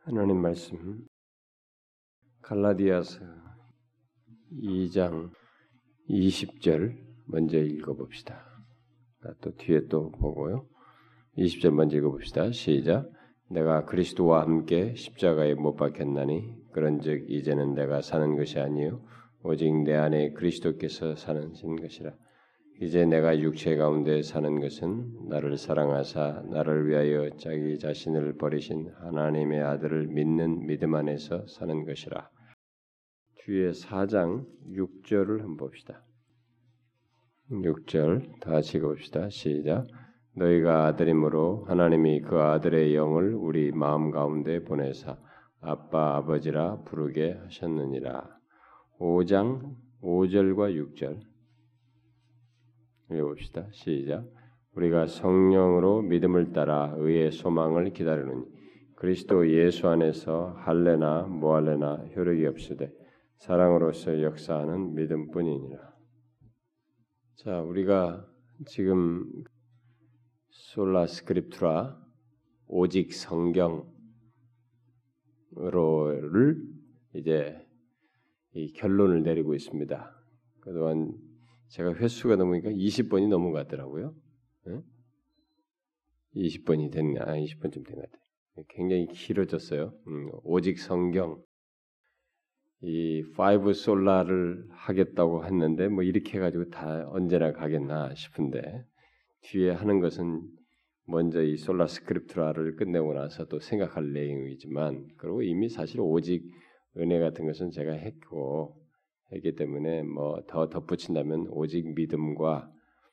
하나님 말씀 갈라디아서 2장 20절 먼저 읽어봅시다. 또 뒤에 또 보고요. 20절 먼저 읽어봅시다. 시작. 내가 그리스도와 함께 십자가에 못 박혔나니 그런즉 이제는 내가 사는 것이 아니요 오직 내 안에 그리스도께서 사는 것이라. 이제 내가 육체 가운데 사는 것은 나를 사랑하사 나를 위하여 자기 자신을 버리신 하나님의 아들을 믿는 믿음 안에서 사는 것이라. 뒤에 4장 6절을 한번 봅시다. 6절 다 같이 읽어봅시다. 시작. 너희가 아들이므로 하나님이 그 아들의 영을 우리 마음 가운데 보내사 아빠 아버지라 부르게 하셨느니라. 5장 5절과 6절 읽어봅시다. 시작. 우리가 성령으로 믿음을 따라 의의 소망을 기다리느니 그리스도 예수 안에서 할례나 무할례나 효력이 없으되 사랑으로서 역사하는 믿음뿐이니라. 자, 우리가 지금 솔라 스크립투라 오직 성경으로를 이제 이 결론을 내리고 있습니다. 그동안 제가 횟수가 넘으니까 20번이 넘은 것 같더라고요. 네? 20번이 됐나? 20번쯤 된 것 같아요. 굉장히 길어졌어요. 오직 성경 이 5 솔라를 하겠다고 했는데 뭐 이렇게 해가지고 다 언제나 가겠나 싶은데 뒤에 하는 것은 먼저 이 솔라 스크립투라를 끝내고 나서 또 생각할 내용이지만 그리고 이미 사실 오직 은혜 같은 것은 제가 했기 때문에 뭐 더 덧붙인다면 오직 믿음과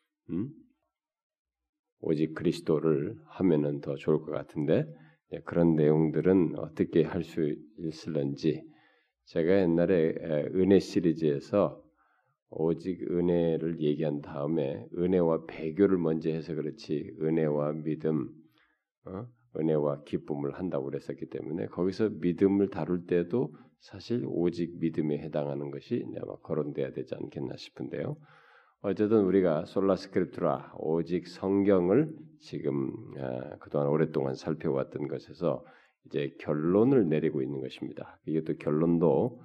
오직 그리스도를 하면은 더 좋을 것 같은데 그런 내용들은 어떻게 할 수 있을런지 제가 옛날에 은혜 시리즈에서 오직 은혜를 얘기한 다음에 은혜와 배교를 먼저 해서 그렇지 은혜와 믿음, 은혜와 기쁨을 한다고 그랬었기 때문에 거기서 믿음을 다룰 때도 사실 오직 믿음에 해당하는 것이 아마 거론돼야 되지 않겠나 싶은데요. 어쨌든 우리가 솔라 스크립투라 오직 성경을 지금 그동안 오랫동안 살펴왔던 것에서 이제 결론을 내리고 있는 것입니다. 이것도 결론도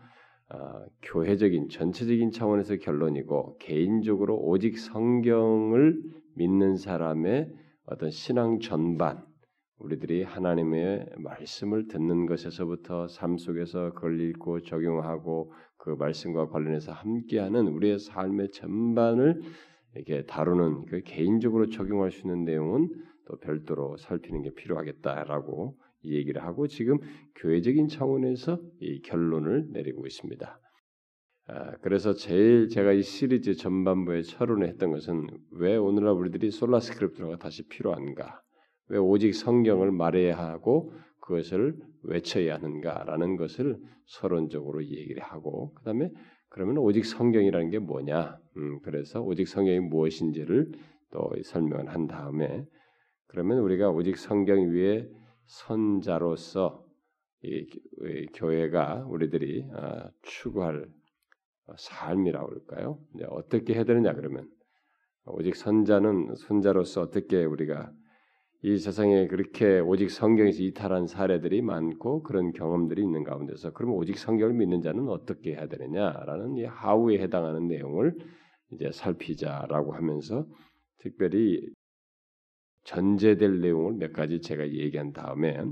교회적인 전체적인 차원에서 결론이고 개인적으로 오직 성경을 믿는 사람의 어떤 신앙 전반 우리들이 하나님의 말씀을 듣는 것에서부터 삶 속에서 그걸 읽고 적용하고 그 말씀과 관련해서 함께하는 우리의 삶의 전반을 이렇게 다루는 그 개인적으로 적용할 수 있는 내용은 또 별도로 살피는 게 필요하겠다라고 이 얘기를 하고 지금 교회적인 차원에서 이 결론을 내리고 있습니다. 그래서 제일 제가 이 시리즈 전반부에 철론을 했던 것은 왜 오늘날 우리들이 솔라 스크립투라가 다시 필요한가? 왜 오직 성경을 말해야 하고 그것을 외쳐야 하는가라는 것을 서론적으로 얘기를 하고 그 다음에 그러면 오직 성경이라는 게 뭐냐? 그래서 오직 성경이 무엇인지를 또 설명을 한 다음에 그러면 우리가 오직 성경 위에 선자로서 이 교회가 우리들이 추구할 삶이라고 할까요? 어떻게 해야 되느냐 그러면 오직 선자로서 어떻게 우리가 이 세상에 그렇게 오직 성경에서 이탈한 사례들이 많고 그런 경험들이 있는 가운데서 그러면 오직 성경을 믿는 자는 어떻게 해야 되느냐라는 이 하우에 해당하는 내용을 이제 살피자라고 하면서 특별히 전제될 내용을 몇 가지 제가 얘기한 다음에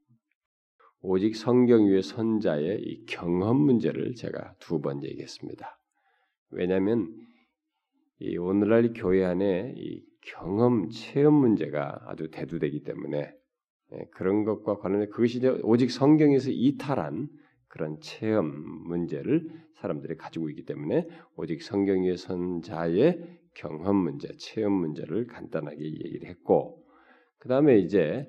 오직 성경 위의 선자의 이 경험 문제를 제가 2번 얘기했습니다. 왜냐하면 이 오늘날 교회 안에 이 경험, 체험 문제가 아주 대두되기 때문에 그런 것과 관련해 그것이 이제 오직 성경에서 이탈한 그런 체험 문제를 사람들이 가지고 있기 때문에 오직 성경 위의 선자의 경험 문제, 체험 문제를 간단하게 얘기를 했고 그 다음에 이제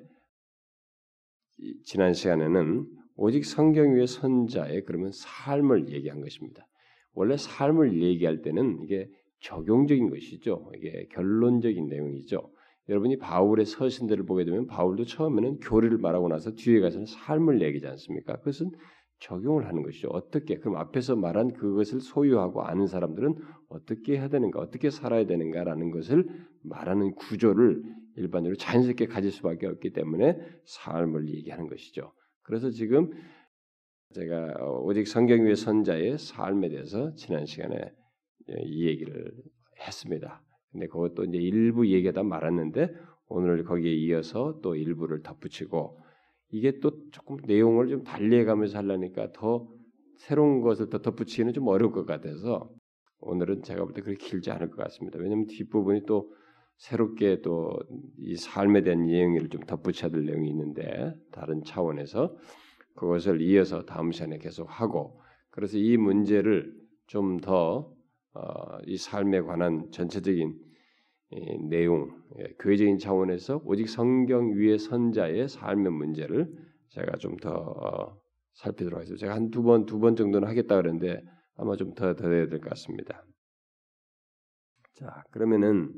지난 시간에는 오직 성경 위의 선자의 그러면 삶을 얘기한 것입니다. 원래 삶을 얘기할 때는 이게 적용적인 것이죠. 이게 결론적인 내용이죠. 여러분이 바울의 서신들을 보게 되면 바울도 처음에는 교리를 말하고 나서 뒤에 가서는 삶을 얘기하지 않습니까? 그것은 적용을 하는 것이죠. 어떻게? 그럼 앞에서 말한 그것을 소유하고 아는 사람들은 어떻게 해야 되는가, 어떻게 살아야 되는가라는 것을 말하는 구조를 일반적으로 자연스럽게 가질 수밖에 없기 때문에 삶을 얘기하는 것이죠. 그래서 지금 제가 오직 성경 위의 선자의 삶에 대해서 지난 시간에 이 얘기를 했습니다. 근데 그것도 이제 일부 얘기하다 말았는데 오늘 거기에 이어서 또 일부를 덧붙이고 이게 또 조금 내용을 좀 달리해가면서 하려니까 더 새로운 것을 더 덧붙이기는 좀 어려울 것 같아서 오늘은 제가 볼 때 그렇게 길지 않을 것 같습니다. 왜냐하면 뒷부분이 또 새롭게 또 이 삶에 대한 내용을 좀 덧붙여야 될 내용이 있는데 다른 차원에서 그것을 이어서 다음 시간에 계속 하고 그래서 이 문제를 좀 더 이 삶에 관한 전체적인 내용, 교회적인 차원에서 오직 성경 위의 선자의 삶의 문제를 제가 좀 더 살피도록 하겠습니다. 제가 한 두 번 정도는 하겠다 그랬는데 아마 좀 더 해야 될 것 같습니다. 자, 그러면은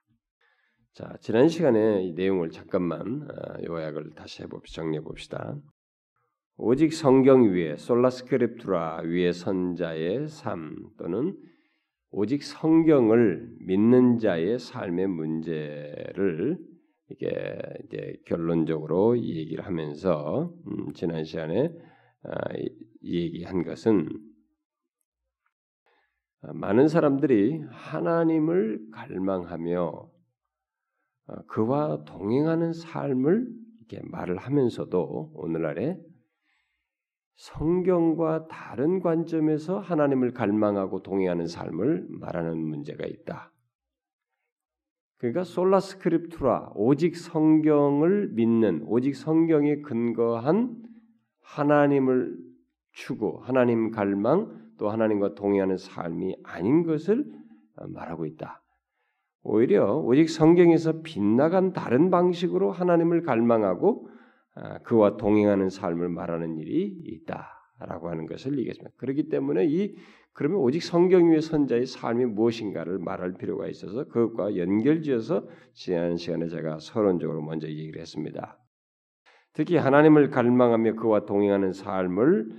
지난 시간에 이 내용을 잠깐만 요약을 다시 정리해 봅시다. 오직 성경 위에 솔라스크립투라 위의 선자의 삶 또는 오직 성경을 믿는 자의 삶의 문제를 이제 결론적으로 얘기를 하면서 지난 시간에 얘기한 것은 많은 사람들이 하나님을 갈망하며 그와 동행하는 삶을 이렇게 말을 하면서도 오늘날에 성경과 다른 관점에서 하나님을 갈망하고 동행하는 삶을 말하는 문제가 있다. 그러니까 솔라스크립투라 오직 성경을 믿는 오직 성경에 근거한 하나님을 추구, 하나님 갈망 또 하나님과 동행하는 삶이 아닌 것을 말하고 있다. 오히려 오직 성경에서 빗나간 다른 방식으로 하나님을 갈망하고 그와 동행하는 삶을 말하는 일이 있다라고 하는 것을 얘기했습니다. 그렇기 때문에 그러면 오직 성경 위의 선자의 삶이 무엇인가를 말할 필요가 있어서 그것과 연결지어서 지난 시간에 제가 서론적으로 먼저 얘기를 했습니다. 특히 하나님을 갈망하며 그와 동행하는 삶을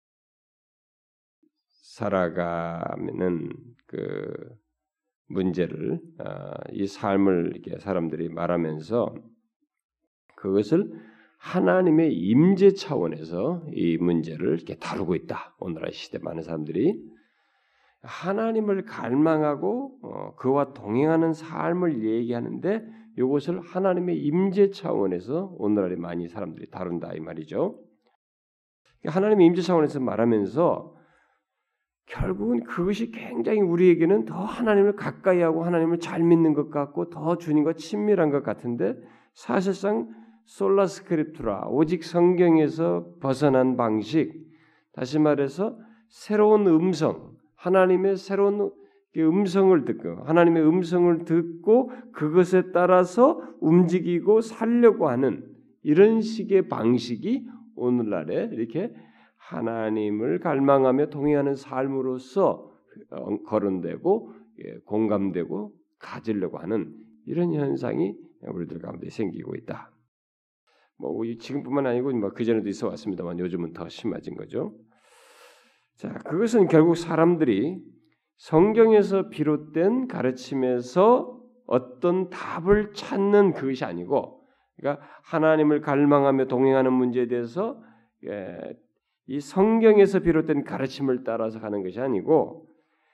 살아가는 그 문제를 이 삶을 이렇게 사람들이 말하면서 그것을 하나님의 임재 차원에서 이 문제를 이렇게 다루고 있다. 오늘날 시대 많은 사람들이 하나님을 갈망하고 그와 동행하는 삶을 얘기하는데 이것을 하나님의 임재 차원에서 오늘날에 많이 사람들이 다룬다 이 말이죠. 하나님의 임재 차원에서 말하면서 결국은 그것이 굉장히 우리에게는 더 하나님을 가까이 하고 하나님을 잘 믿는 것 같고 더 주님과 친밀한 것 같은데 사실상 솔라스크립투라 오직 성경에서 벗어난 방식 다시 말해서 새로운 음성 하나님의 새로운 음성을 듣고 하나님의 음성을 듣고 그것에 따라서 움직이고 살려고 하는 이런 식의 방식이 오늘날에 이렇게 하나님을 갈망하며 동행하는 삶으로서 거론되고 공감되고 가지려고 하는 이런 현상이 우리들 가운데 생기고 있다. 뭐 지금뿐만 아니고 그 전에도 있어 왔습니다만 요즘은 더 심해진 거죠. 자, 그것은 결국 사람들이 성경에서 비롯된 가르침에서 어떤 답을 찾는 그것이 아니고, 그러니까 하나님을 갈망하며 동행하는 문제에 대해서 이 성경에서 비롯된 가르침을 따라서 가는 것이 아니고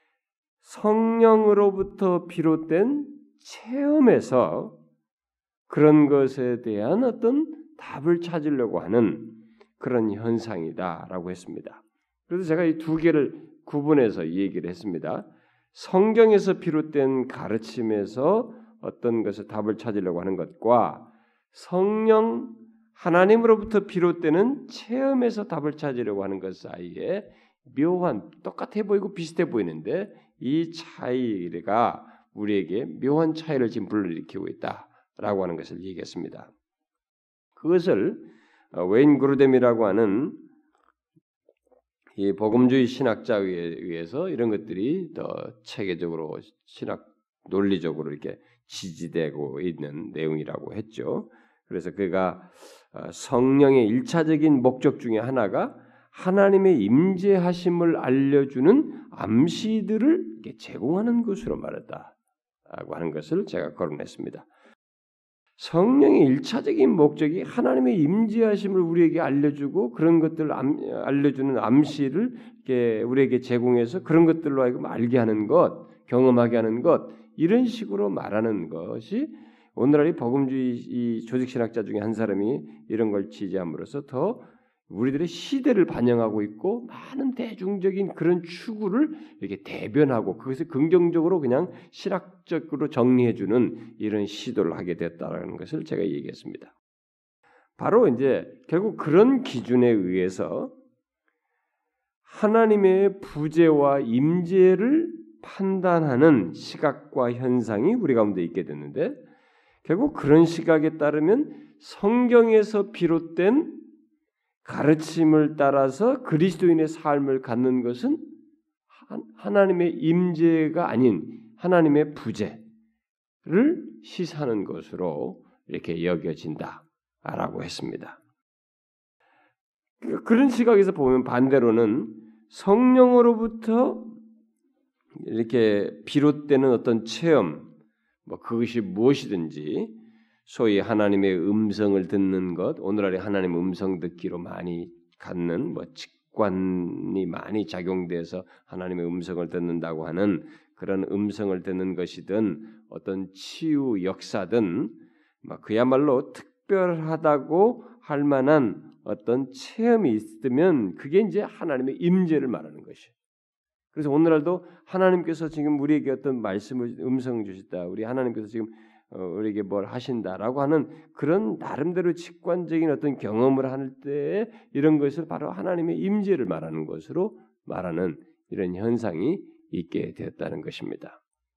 성령으로부터 비롯된 체험에서 그런 것에 대한 어떤 답을 찾으려고 하는 그런 현상이다라고 했습니다. 그래서 제가 이 두 개를 구분해서 얘기를 했습니다. 성경에서 비롯된 가르침에서 어떤 것을 답을 찾으려고 하는 것과 성령 하나님으로부터 비롯되는 체험에서 답을 찾으려고 하는 것 사이에 묘한 똑같아 보이고 비슷해 보이는데 이 차이가 우리에게 묘한 차이를 지금 불러일으키고 있다라고 하는 것을 얘기했습니다. 그것을 웨인 그루뎀이라고 하는 이 복음주의 신학자에 의해서 이런 것들이 더 체계적으로 신학 논리적으로 이렇게 지지되고 있는 내용이라고 했죠. 그래서 그가 성령의 일차적인 목적 중에 하나가 하나님의 임재하심을 알려주는 암시들을 제공하는 것으로 말했다라고 하는 것을 제가 거론했습니다. 성령의 일차적인 목적이 하나님의 임재하심을 우리에게 알려주고 그런 것들을 알려주는 암시를 우리에게 제공해서 그런 것들로 하여금 알게 하는 것, 경험하게 하는 것 이런 식으로 말하는 것이 오늘날 복음주의 이 조직신학자 중에 한 사람이 이런 걸 지지함으로써 더 우리들의 시대를 반영하고 있고 많은 대중적인 그런 추구를 이렇게 대변하고 그것을 긍정적으로 그냥 신학적으로 정리해주는 이런 시도를 하게 됐다라는 것을 제가 얘기했습니다. 바로 이제 결국 그런 기준에 의해서 하나님의 부재와 임재를 판단하는 시각과 현상이 우리 가운데 있게 됐는데 결국 그런 시각에 따르면 성경에서 비롯된 가르침을 따라서 그리스도인의 삶을 갖는 것은 하나님의 임재가 아닌 하나님의 부재를 시사하는 것으로 이렇게 여겨진다라고 했습니다. 그런 시각에서 보면 반대로는 성령으로부터 이렇게 비롯되는 어떤 체험, 그것이 무엇이든지 소위 하나님의 음성을 듣는 것, 오늘날에 하나님의 음성 듣기로 많이 갖는 직관이 많이 작용돼서 하나님의 음성을 듣는다고 하는 그런 음성을 듣는 것이든 어떤 치유 역사든 그야말로 특별하다고 할 만한 어떤 체험이 있으면 그게 이제 하나님의 임재를 말하는 것이에요. 그래서 오늘날도 하나님께서 지금 우리에게 어떤 말씀을 음성 주셨다. 우리 하나님께서 지금 우리에게 뭘 하신다라고 하는 그런 나름대로 직관적인 어떤 경험을 할 때 이런 것을 바로 하나님의 임재를 말하는 것으로 말하는 이런 현상이 있게 되었다는 것입니다.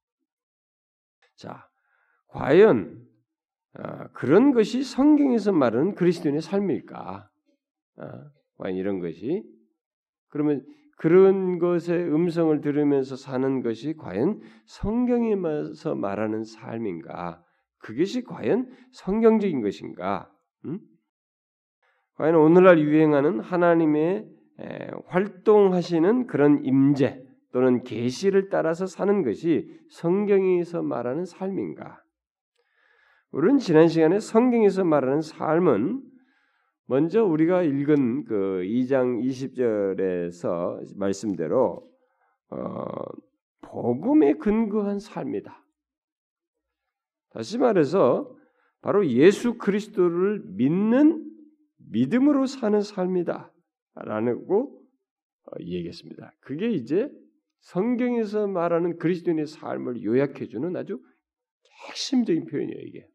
자, 과연 그런 것이 성경에서 말하는 그리스도인의 삶일까? 과연 이런 것이 그러면 그런 것의 음성을 들으면서 사는 것이 과연 성경에서 말하는 삶인가? 그것이 과연 성경적인 것인가? 과연 오늘날 유행하는 하나님의 활동하시는 그런 임재 또는 계시를 따라서 사는 것이 성경에서 말하는 삶인가? 우리는 지난 시간에 성경에서 말하는 삶은 먼저 우리가 읽은 그 2장 20절에서 말씀대로 복음에 근거한 삶이다. 다시 말해서 바로 예수 그리스도를 믿는 믿음으로 사는 삶이다 라고 얘기했습니다. 그게 이제 성경에서 말하는 그리스도인의 삶을 요약해주는 아주 핵심적인 표현이에요. 이게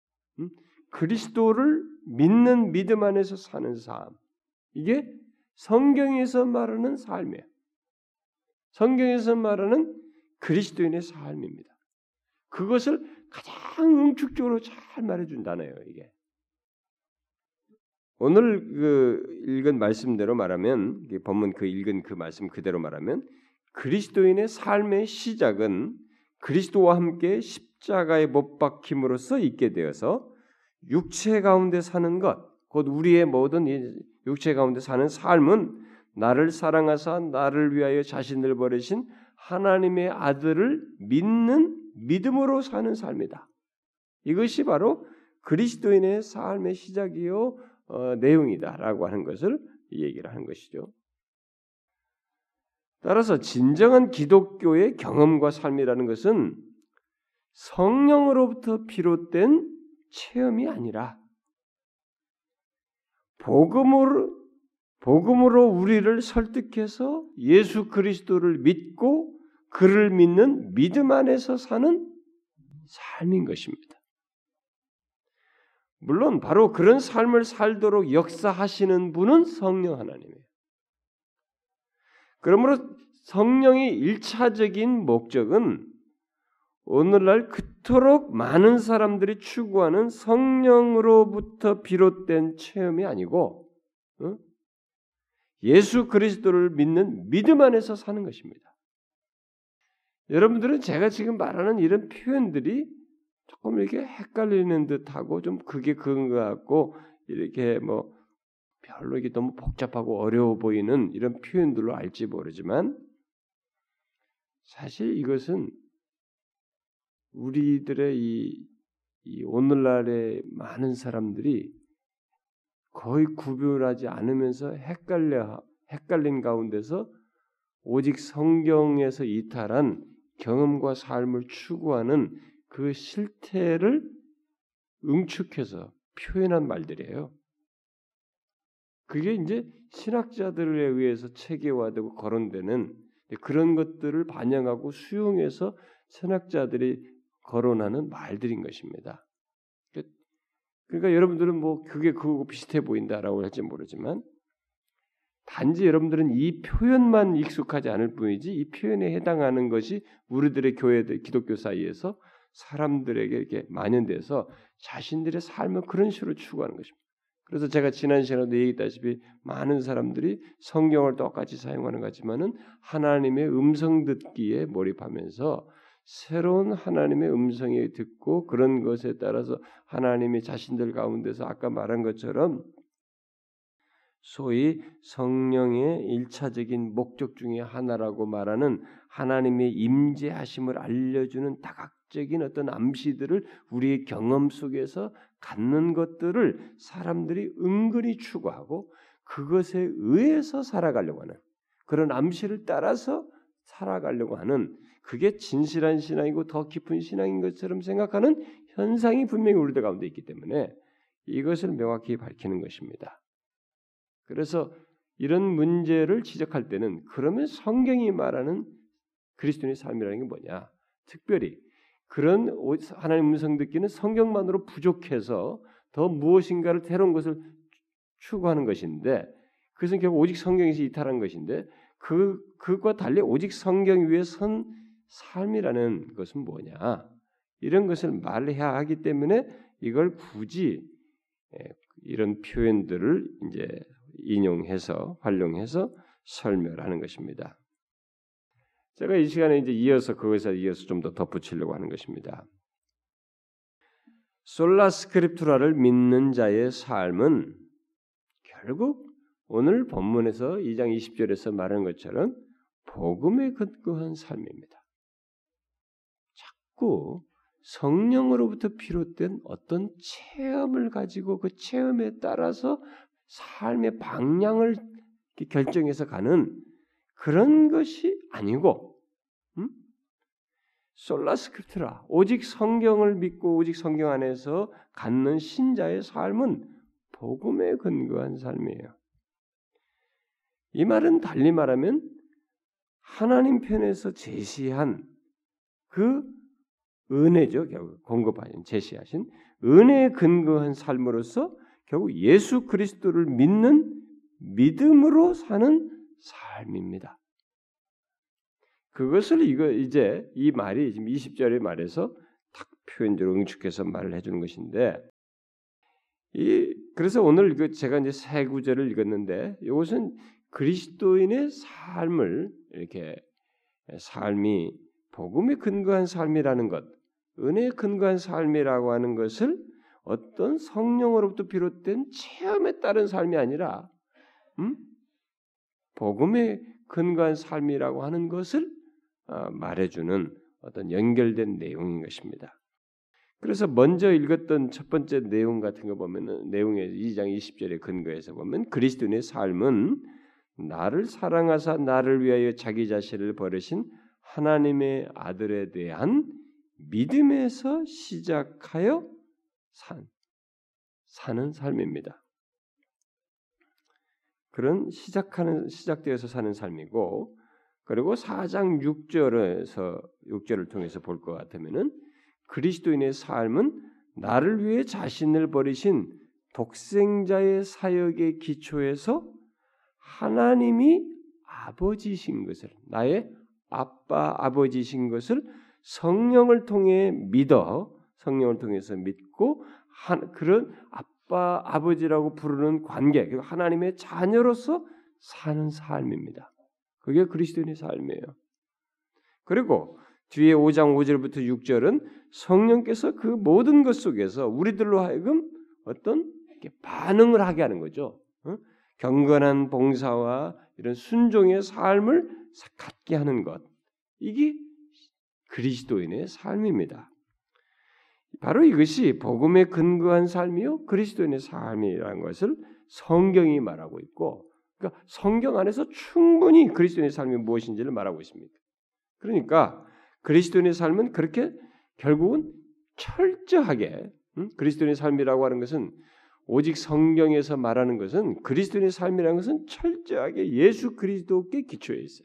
그리스도를 믿는 믿음 안에서 사는 삶. 이게 성경에서 말하는 삶이에요. 성경에서 말하는 그리스도인의 삶입니다. 그것을 가장 응축적으로 잘 말해준다네요. 이게 오늘 읽은 말씀대로 말하면 본문 읽은 그 말씀 그대로 말하면 그리스도인의 삶의 시작은 그리스도와 함께 십자가에 못 박힘으로써 있게 되어서 육체 가운데 사는 것, 곧 우리의 모든 육체 가운데 사는 삶은 나를 사랑하사 나를 위하여 자신을 버리신 하나님의 아들을 믿는 믿음으로 사는 삶이다. 이것이 바로 그리스도인의 삶의 시작이요 내용이다라고 하는 것을 얘기를 하는 것이죠. 따라서 진정한 기독교의 경험과 삶이라는 것은 성령으로부터 비롯된 체험이 아니라 복음으로 우리를 설득해서 예수 그리스도를 믿고 그를 믿는 믿음 안에서 사는 삶인 것입니다. 물론 바로 그런 삶을 살도록 역사하시는 분은 성령 하나님이에요. 그러므로 성령의 일차적인 목적은 오늘날 그토록 많은 사람들이 추구하는 성령으로부터 비롯된 체험이 아니고 예수 그리스도를 믿는 믿음 안에서 사는 것입니다. 여러분들은 제가 지금 말하는 이런 표현들이 조금 이렇게 헷갈리는 듯하고 좀 그게 그런 것 같고 이렇게 별로 이게 너무 복잡하고 어려워 보이는 이런 표현들로 알지 모르지만 사실 이것은 우리들의 이 이 오늘날의 많은 사람들이 거의 구별하지 않으면서 헷갈린 가운데서 오직 성경에서 이탈한 경험과 삶을 추구하는 그 실태를 응축해서 표현한 말들이에요. 그게 이제 신학자들에 의해서 체계화되고 거론되는 그런 것들을 반영하고 수용해서 신학자들이 거론하는 말들인 것입니다. 그러니까 여러분들은 뭐 그게 그거 비슷해 보인다라고 할지 모르지만 단지 여러분들은 이 표현만 익숙하지 않을 뿐이지 이 표현에 해당하는 것이 우리들의 교회들 기독교 사이에서 사람들에게 이렇게 만연돼서 자신들의 삶을 그런 식으로 추구하는 것입니다. 그래서 제가 지난 시간에도 얘기했다시피 많은 사람들이 성경을 똑같이 사용하는 것 같지만은 하나님의 음성 듣기에 몰입하면서 새로운 하나님의 음성이 듣고 그런 것에 따라서 하나님이 자신들 가운데서 아까 말한 것처럼 소위 성령의 일차적인 목적 중에 하나라고 말하는 하나님의 임재하심을 알려주는 다각적인 어떤 암시들을 우리의 경험 속에서 갖는 것들을 사람들이 은근히 추구하고 그것에 의해서 살아가려고 하는 그런 암시를 따라서 살아가려고 하는 그게 진실한 신앙이고 더 깊은 신앙인 것처럼 생각하는 현상이 분명히 우리들 가운데 있기 때문에 이것을 명확히 밝히는 것입니다. 그래서 이런 문제를 지적할 때는 그러면 성경이 말하는 그리스도인의 삶이라는 게 뭐냐? 특별히 그런 하나님 음성 듣기는 성경만으로 부족해서 더 무엇인가를 새로운 것을 추구하는 것인데 그것은 결국 오직 성경에서 이탈한 것인데 그것과 달리 오직 성경 위에 선 삶이라는 것은 뭐냐? 이런 것을 말해야 하기 때문에 이걸 굳이 이런 표현들을 이제 인용해서 활용해서 설명하는 것입니다. 제가 이 시간에 이제 이어서 좀 더 덧붙이려고 하는 것입니다. 솔라 스크립투라를 믿는 자의 삶은 결국 오늘 본문에서 2장 20절에서 말하는 것처럼 복음에 근거한 삶입니다. 자꾸 성령으로부터 비롯된 어떤 체험을 가지고 그 체험에 따라서 삶의 방향을 결정해서 가는 그런 것이 아니고 솔라 스크립투라 오직 성경을 믿고 오직 성경 안에서 갖는 신자의 삶은 복음에 근거한 삶이에요. 이 말은 달리 말하면 하나님 편에서 제시한 그 은혜죠. 결국 공급하신 제시하신 은혜에 근거한 삶으로서 결국 예수 그리스도를 믿는 믿음으로 사는 삶입니다. 그것을 이제 이 말이 지금 20절의 말에서 딱 표현적으로 응축해서 말을 해주는 것인데 그래서 오늘 제가 이제 세 구절을 읽었는데 이것은 그리스도인의 삶을 이렇게 삶이 복음에 근거한 삶이라는 것, 은혜에 근거한 삶이라고 하는 것을 어떤 성령으로부터 비롯된 체험에 따른 삶이 아니라 복음에 근거한 삶이라고 하는 것을 말해주는 어떤 연결된 내용인 것입니다. 그래서 먼저 읽었던 첫 번째 내용 같은 거 보면은 내용의 2장 20절의 근거에서 보면 그리스도인의 삶은 나를 사랑하사 나를 위하여 자기 자신을 버리신 하나님의 아들에 대한 믿음에서 시작하여 사는 삶입니다. 그런 시작되어서 사는 삶이고, 그리고 4장 6절을 통해서 볼 것 같으면은 그리스도인의 삶은 나를 위해 자신을 버리신 독생자의 사역의 기초에서 하나님이 아버지신 것을, 나의 아빠 아버지신 것을 성령을 통해 성령을 통해서 믿고 그런 아빠 아버지라고 부르는 관계, 그리고 하나님의 자녀로서 사는 삶입니다. 그게 그리스도인의 삶이에요. 그리고 뒤에 5장 5절부터 6절은 성령께서 그 모든 것 속에서 우리들로 하여금 어떤 반응을 하게 하는 거죠. 경건한 봉사와 이런 순종의 삶을 갖게 하는 것. 이게 그리스도인의 삶입니다. 바로 이것이 복음에 근거한 삶이요 그리스도인의 삶이라는 것을 성경이 말하고 있고, 그러니까 성경 안에서 충분히 그리스도인의 삶이 무엇인지를 말하고 있습니다. 그러니까 그리스도인의 삶은 그렇게 결국은 철저하게 그리스도인의 삶이라고 하는 것은 오직 성경에서 말하는 것은 그리스도인의 삶이라는 것은 철저하게 예수 그리스도께 기초해 있어요.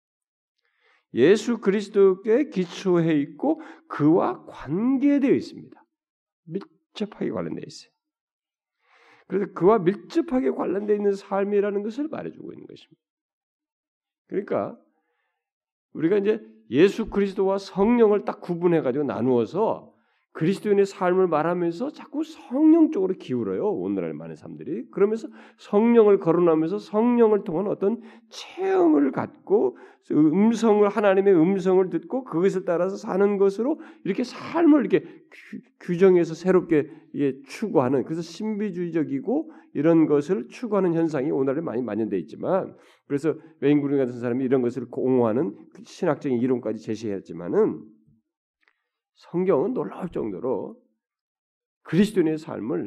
예수 그리스도께 기초해 있고 그와 관계되어 있습니다. 밀접하게 관련되어 있어요. 그래서 그와 밀접하게 관련되어 있는 삶이라는 것을 말해주고 있는 것입니다. 그러니까 우리가 이제 예수 그리스도와 성령을 딱 구분해가지고 나누어서 그리스도인의 삶을 말하면서 자꾸 성령 쪽으로 기울어요. 오늘날 많은 사람들이. 그러면서 성령을 거론하면서 성령을 통한 어떤 체험을 갖고 하나님의 음성을 듣고 그것을 따라서 사는 것으로 이렇게 삶을 이렇게 규정해서 새롭게 추구하는, 그래서 신비주의적이고 이런 것을 추구하는 현상이 오늘날에 많이 만연되어 있지만, 그래서 웨인 그린 같은 사람이 이런 것을 옹호하는 신학적인 이론까지 제시했지만은 성경은 놀라울 정도로 그리스도인의 삶을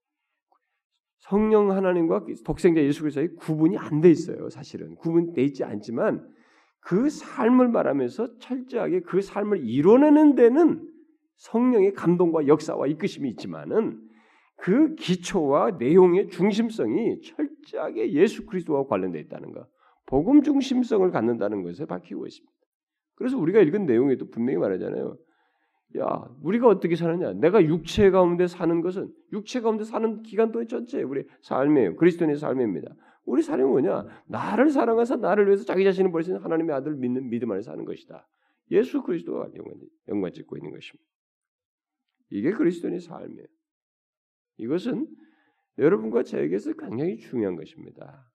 성령 하나님과 독생자 예수 그리스도의 구분이 안 돼 있어요. 사실은 구분돼 있지 않지만 그 삶을 말하면서 철저하게 그 삶을 이뤄내는 데는 성령의 감동과 역사와 이끄심이 있지만은 그 기초와 내용의 중심성이 철저하게 예수 그리스도와 관련되어 있다는 것, 복음 중심성을 갖는다는 것에 밝히고 있습니다. 그래서 우리가 읽은 내용에도 분명히 말하잖아요. 야, 우리가 어떻게 사느냐? 내가 육체 가운데 사는 것은 육체 가운데 사는 기간 동안 전체 우리 삶이에요. 그리스도인의 삶입니다. 우리 삶이 뭐냐? 나를 사랑하사 나를 위해서 자기 자신을 버리신 하나님의 아들을 믿는 믿음 안에 사는 것이다. 예수 그리스도와 연관 짓고 있는 것입니다. 이게 그리스도인의 삶이에요. 이것은 여러분과 저에게서 굉장히 중요한 것입니다.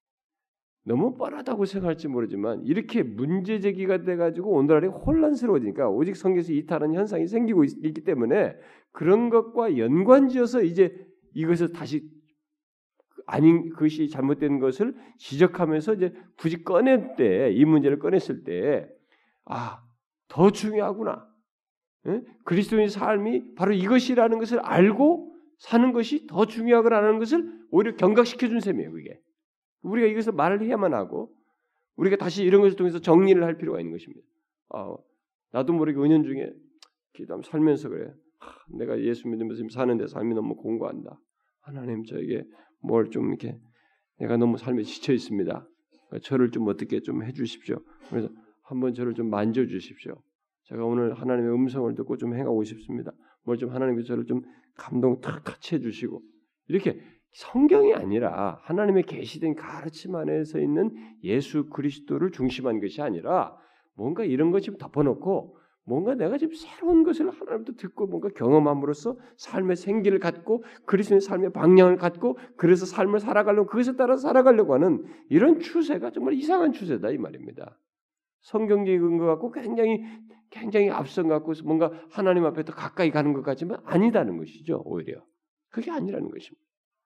너무 뻔하다고 생각할지 모르지만 이렇게 문제 제기가 돼가지고 오늘날에 혼란스러워지니까 오직 성경에서 이탈하는 현상이 생기고 있기 때문에 그런 것과 연관지어서 이제 이것을 다시 아닌 그것이 잘못된 것을 지적하면서 이제 굳이 꺼낼 때, 이 문제를 꺼냈을 때 더 중요하구나. 그리스도인의 삶이 바로 이것이라는 것을 알고 사는 것이 더 중요하구나라는 것을 오히려 경각시켜준 셈이에요. 그게. 우리가 이것을 말을 해야만 하고 우리가 다시 이런 것을 통해서 정리를 할 필요가 있는 것입니다. 나도 모르게 은연중에 기도하며 살면서 그래. 내가 예수 믿으면서 사는데 삶이 너무 공고한다. 하나님 저에게 뭘 좀 이렇게 내가 너무 삶에 지쳐 있습니다. 저를 좀 어떻게 좀 해주십시오. 그래서 한번 저를 좀 만져주십시오. 제가 오늘 하나님의 음성을 듣고 좀 행하고 싶습니다. 뭘 좀 하나님께서 저를 좀 감동 탁 같이 해주시고 이렇게 성경이 아니라 하나님의 계시된 가르침 안에서 있는 예수 그리스도를 중심한 것이 아니라 뭔가 이런 것 좀 덮어놓고 뭔가 내가 지금 새로운 것을 하나님부터 듣고 뭔가 경험함으로써 삶의 생기를 갖고 그리스도의 삶의 방향을 갖고 그래서 삶을 살아가려고 그것에 따라 살아가려고 하는 이런 추세가 정말 이상한 추세다 이 말입니다. 성경적인 근거 갖고 굉장히 앞선 갖고 뭔가 하나님 앞에 더 가까이 가는 것 같지만 아니다는 것이죠. 오히려 그게 아니라는 것입니다.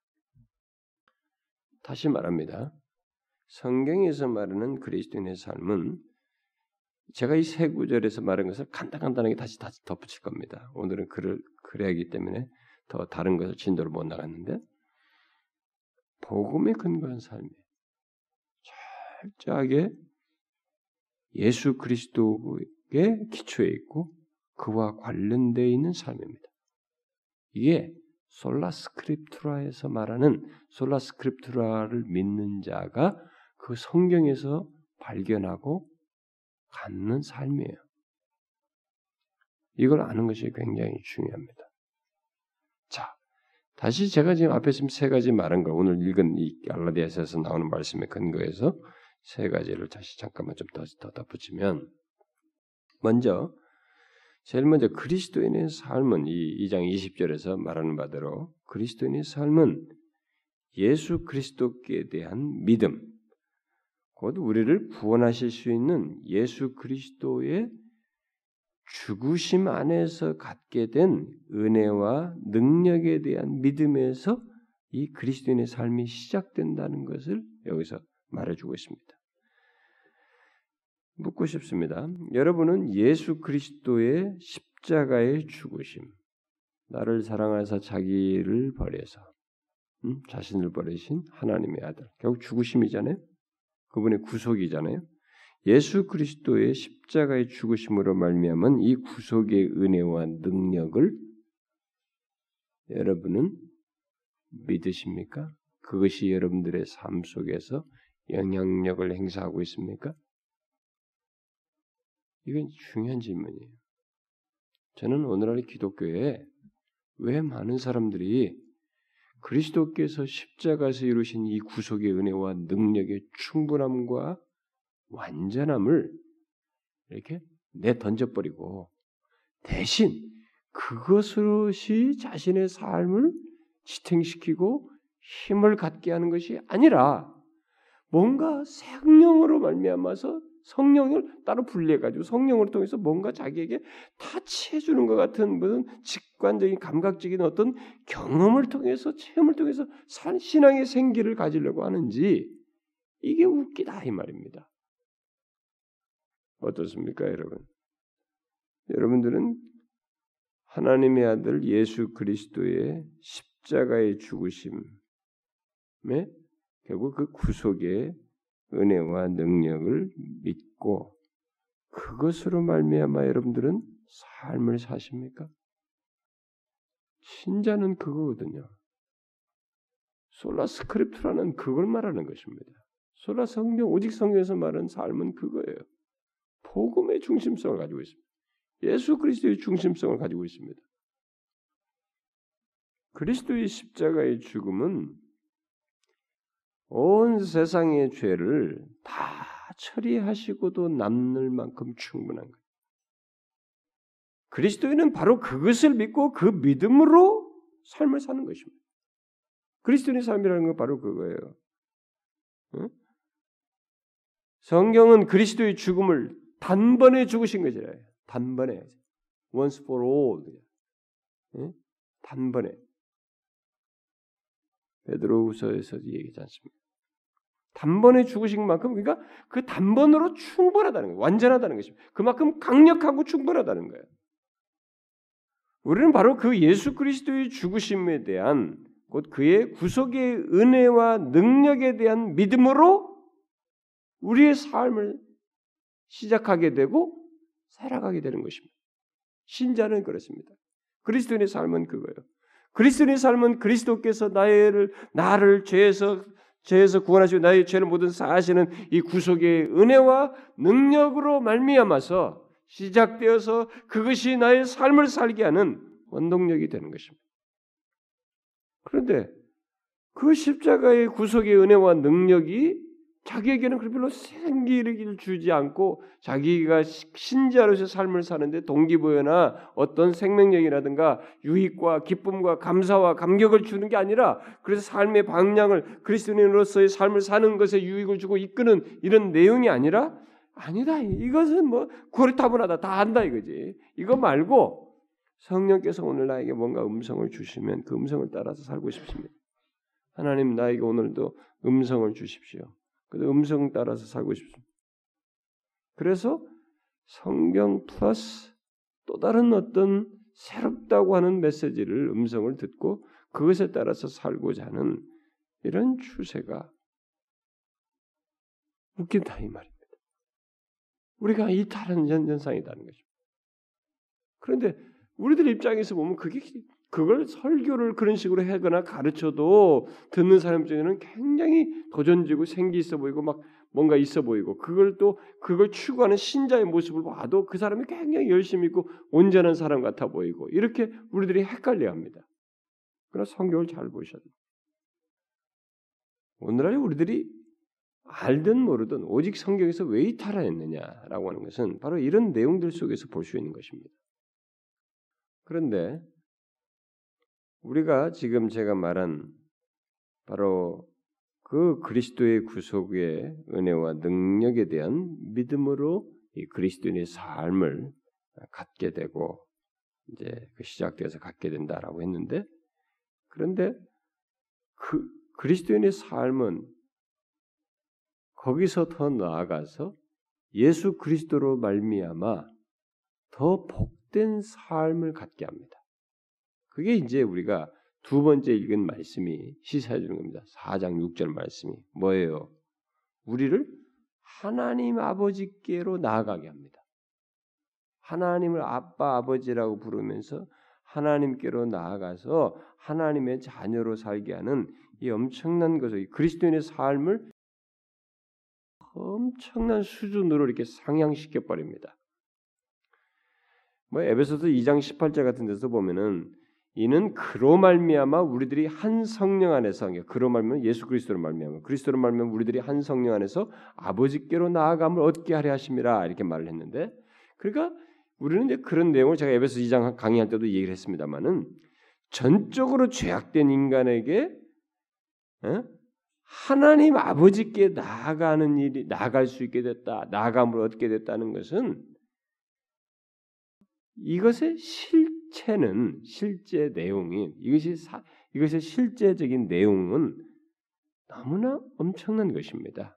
다시 말합니다. 성경에서 말하는 그리스도인의 삶은 제가 이 세 구절에서 말한 것을 간단하게 다시 덧붙일 겁니다. 오늘은 그래야 하기 때문에 더 다른 것을 진도를 못 나갔는데 복음에 근거한 삶이에요. 철저하게 예수 그리스도에 기초해 있고 그와 관련되어 있는 삶입니다. 이게 솔라스크립투라에서 말하는 솔라스크립투라를 믿는 자가 그 성경에서 발견하고 갖는 삶이에요. 이걸 아는 것이 굉장히 중요합니다. 자, 다시 제가 지금 앞에 지금 세 가지 말한 걸 오늘 읽은 이 갈라디아서에서 나오는 말씀에 근거해서 세 가지를 다시 잠깐만 좀 더 덧붙이면 제일 먼저 그리스도인의 삶은 이 2장 20절에서 말하는 바대로 그리스도인의 삶은 예수 그리스도께 대한 믿음, 곧 우리를 구원하실 수 있는 예수 그리스도의 죽으심 안에서 갖게 된 은혜와 능력에 대한 믿음에서 이 그리스도인의 삶이 시작된다는 것을 여기서 말해주고 있습니다. 묻고 싶습니다. 여러분은 예수 그리스도의 십자가의 죽으심, 나를 사랑하사 자기를 버려서 자신을 버리신 하나님의 아들. 결국 죽으심이잖아요. 그분의 구속이잖아요. 예수 그리스도의 십자가의 죽으심으로 말미암은 이 구속의 은혜와 능력을 여러분은 믿으십니까? 그것이 여러분들의 삶 속에서 영향력을 행사하고 있습니까? 이건 중요한 질문이에요. 저는 오늘날 기독교에 왜 많은 사람들이 그리스도께서 십자가에서 이루신 이 구속의 은혜와 능력의 충분함과 완전함을 이렇게 내던져버리고 대신 그것으로시 자신의 삶을 지탱시키고 힘을 갖게 하는 것이 아니라 뭔가 성령으로 말미암아서 성령을 따로 분리해가지고 성령을 통해서 뭔가 자기에게 타치해주는 것 같은 무슨 직관적인 감각적인 어떤 경험을 통해서 체험을 통해서 신앙의 생기를 가지려고 하는지 이게 웃기다 이 말입니다. 어떻습니까, 여러분? 여러분들은 하나님의 아들 예수 그리스도의 십자가의 죽으심에 결국 그 구속의 은혜와 능력을 믿고 그것으로 말미암아 여러분들은 삶을 사십니까? 신자는 그거거든요. 솔라 스크립트라는 그걸 말하는 것입니다. 솔라 성경, 오직 성경에서 말하는 삶은 그거예요. 복음의 중심성을 가지고 있습니다. 예수 그리스도의 중심성을 가지고 있습니다. 그리스도의 십자가의 죽음은 온 세상의 죄를 다 처리하시고도 남을 만큼 충분한 거예요. 그리스도인은 바로 그것을 믿고 그 믿음으로 삶을 사는 것입니다. 그리스도인의 삶이라는 건 바로 그거예요. 응? 성경은 그리스도의 죽음을 단번에 죽으신 거잖아요. 단번에. Once for all. 응? 단번에. 베드로후서에서 얘기하지 않습니까? 단번에 죽으신 만큼 그러니까 그 단번으로 충분하다는 거예요. 완전하다는 것입니다. 그만큼 강력하고 충분하다는 거예요. 우리는 바로 그 예수 그리스도의 죽으심에 대한 곧 그의 구속의 은혜와 능력에 대한 믿음으로 우리의 삶을 시작하게 되고 살아가게 되는 것입니다. 신자는 그렇습니다. 그리스도인의 삶은 그거예요. 그리스도인의 삶은 그리스도께서 나를 죄에서 구원하시고 나의 죄를 모든 사하시는 이 구속의 은혜와 능력으로 말미암아서 시작되어서 그것이 나의 삶을 살게 하는 원동력이 되는 것입니다. 그런데 그 십자가의 구속의 은혜와 능력이 자기에게는 별로 생기를 주지 않고 자기가 신자로서의 삶을 사는데 동기부여나 어떤 생명력이라든가 유익과 기쁨과 감사와 감격을 주는 게 아니라 그래서 삶의 방향을 그리스도인으로서의 삶을 사는 것에 유익을 주고 이끄는 이런 내용이 아니라 아니다. 이것은 뭐 고리타분하다. 다 안다 이거지. 이거 말고 성령께서 오늘 나에게 뭔가 음성을 주시면 그 음성을 따라서 살고 싶습니다. 하나님 나에게 오늘도 음성을 주십시오. 그 음성 따라서 살고 싶습니다. 그래서 성경 플러스 또 다른 어떤 새롭다고 하는 메시지를 음성을 듣고 그것에 따라서 살고자 하는 이런 추세가 웃긴다 이 말입니다. 우리가 이탈한 현상이라는 것입니다. 그런데 우리들 입장에서 보면 그걸 설교를 그런 식으로 하거나 가르쳐도 듣는 사람 중에는 굉장히 도전지고 생기 있어 보이고 막 뭔가 있어 보이고 그걸 추구하는 신자의 모습을 봐도 그 사람이 굉장히 열심히 있고 온전한 사람 같아 보이고 이렇게 우리들이 헷갈려합니다. 그러나 성경을 잘 보셔야 돼요. 오늘날 우리들이 알든 모르든 오직 성경에서 왜 이탈했느냐라고 하는 것은 바로 이런 내용들 속에서 볼 수 있는 것입니다. 그런데 우리가 지금 제가 말한 바로 그 그리스도의 구속의 은혜와 능력에 대한 믿음으로 이 그리스도인의 삶을 갖게 되고 이제 그 시작돼서 갖게 된다라고 했는데 그런데 그 그리스도인의 삶은 거기서 더 나아가서 예수 그리스도로 말미암아 더 복된 삶을 갖게 합니다. 그게 이제 우리가 두 번째 읽은 말씀이 시사해 주는 겁니다. 4장 6절 말씀이 뭐예요? 우리를 하나님 아버지께로 나아가게 합니다. 하나님을 아빠 아버지라고 부르면서 하나님께로 나아가서 하나님의 자녀로 살게 하는 이 엄청난 것을 그리스도인의 삶을 엄청난 수준으로 이렇게 상향시켜 버립니다. 뭐 에베소서 2장 18절 같은 데서 보면은 이는 그로 말미암아 우리들이 한 성령 안에서 그로 말미암아 예수 그리스도로 말미암아 그리스도로 말미암아 우리들이 한 성령 안에서 아버지께로 나아감을 얻게 하려 하심이라 이렇게 말을 했는데 그러니까 우리는 이제 그런 내용을 제가 에베소 2장 강의할 때도 얘기를 했습니다만은 전적으로 죄악된 인간에게 하나님 아버지께 나아가는 일이 나아갈 수 있게 됐다. 나아감을 얻게 됐다는 것은 이것의 실체는 실제 내용이 이것의 실제적인 내용은 너무나 엄청난 것입니다.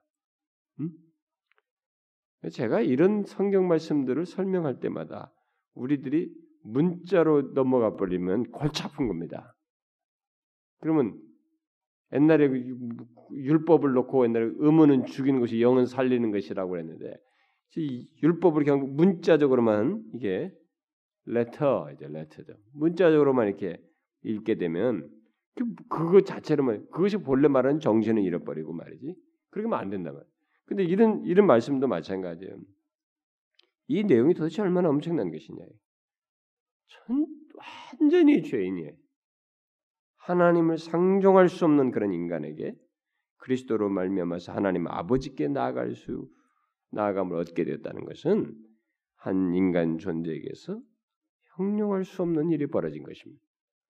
제가 이런 성경 말씀들을 설명할 때마다 우리들이 문자로 넘어가 버리면 골치 아픈 겁니다. 그러면 옛날에 율법을 놓고 옛날에 의무는 죽이는 것이 영은 살리는 것이라고 했는데 율법을 그냥 문자적으로만 이게 레터죠. 문자적으로만 이렇게 읽게 되면 그거 자체로만 그것이 본래 말하는 정신을 잃어버리고 말이지. 그렇게 하면 안 된다 말이야. 근데 이런 말씀도 마찬가지예요. 이 내용이 도대체 얼마나 엄청난 것이냐. 완전히 죄인이에요. 하나님을 상종할 수 없는 그런 인간에게 그리스도로 말미암아서 하나님 아버지께 나아감을 얻게 되었다는 것은 한 인간 존재에게서 형용할 수 없는 일이 벌어진 것입니다.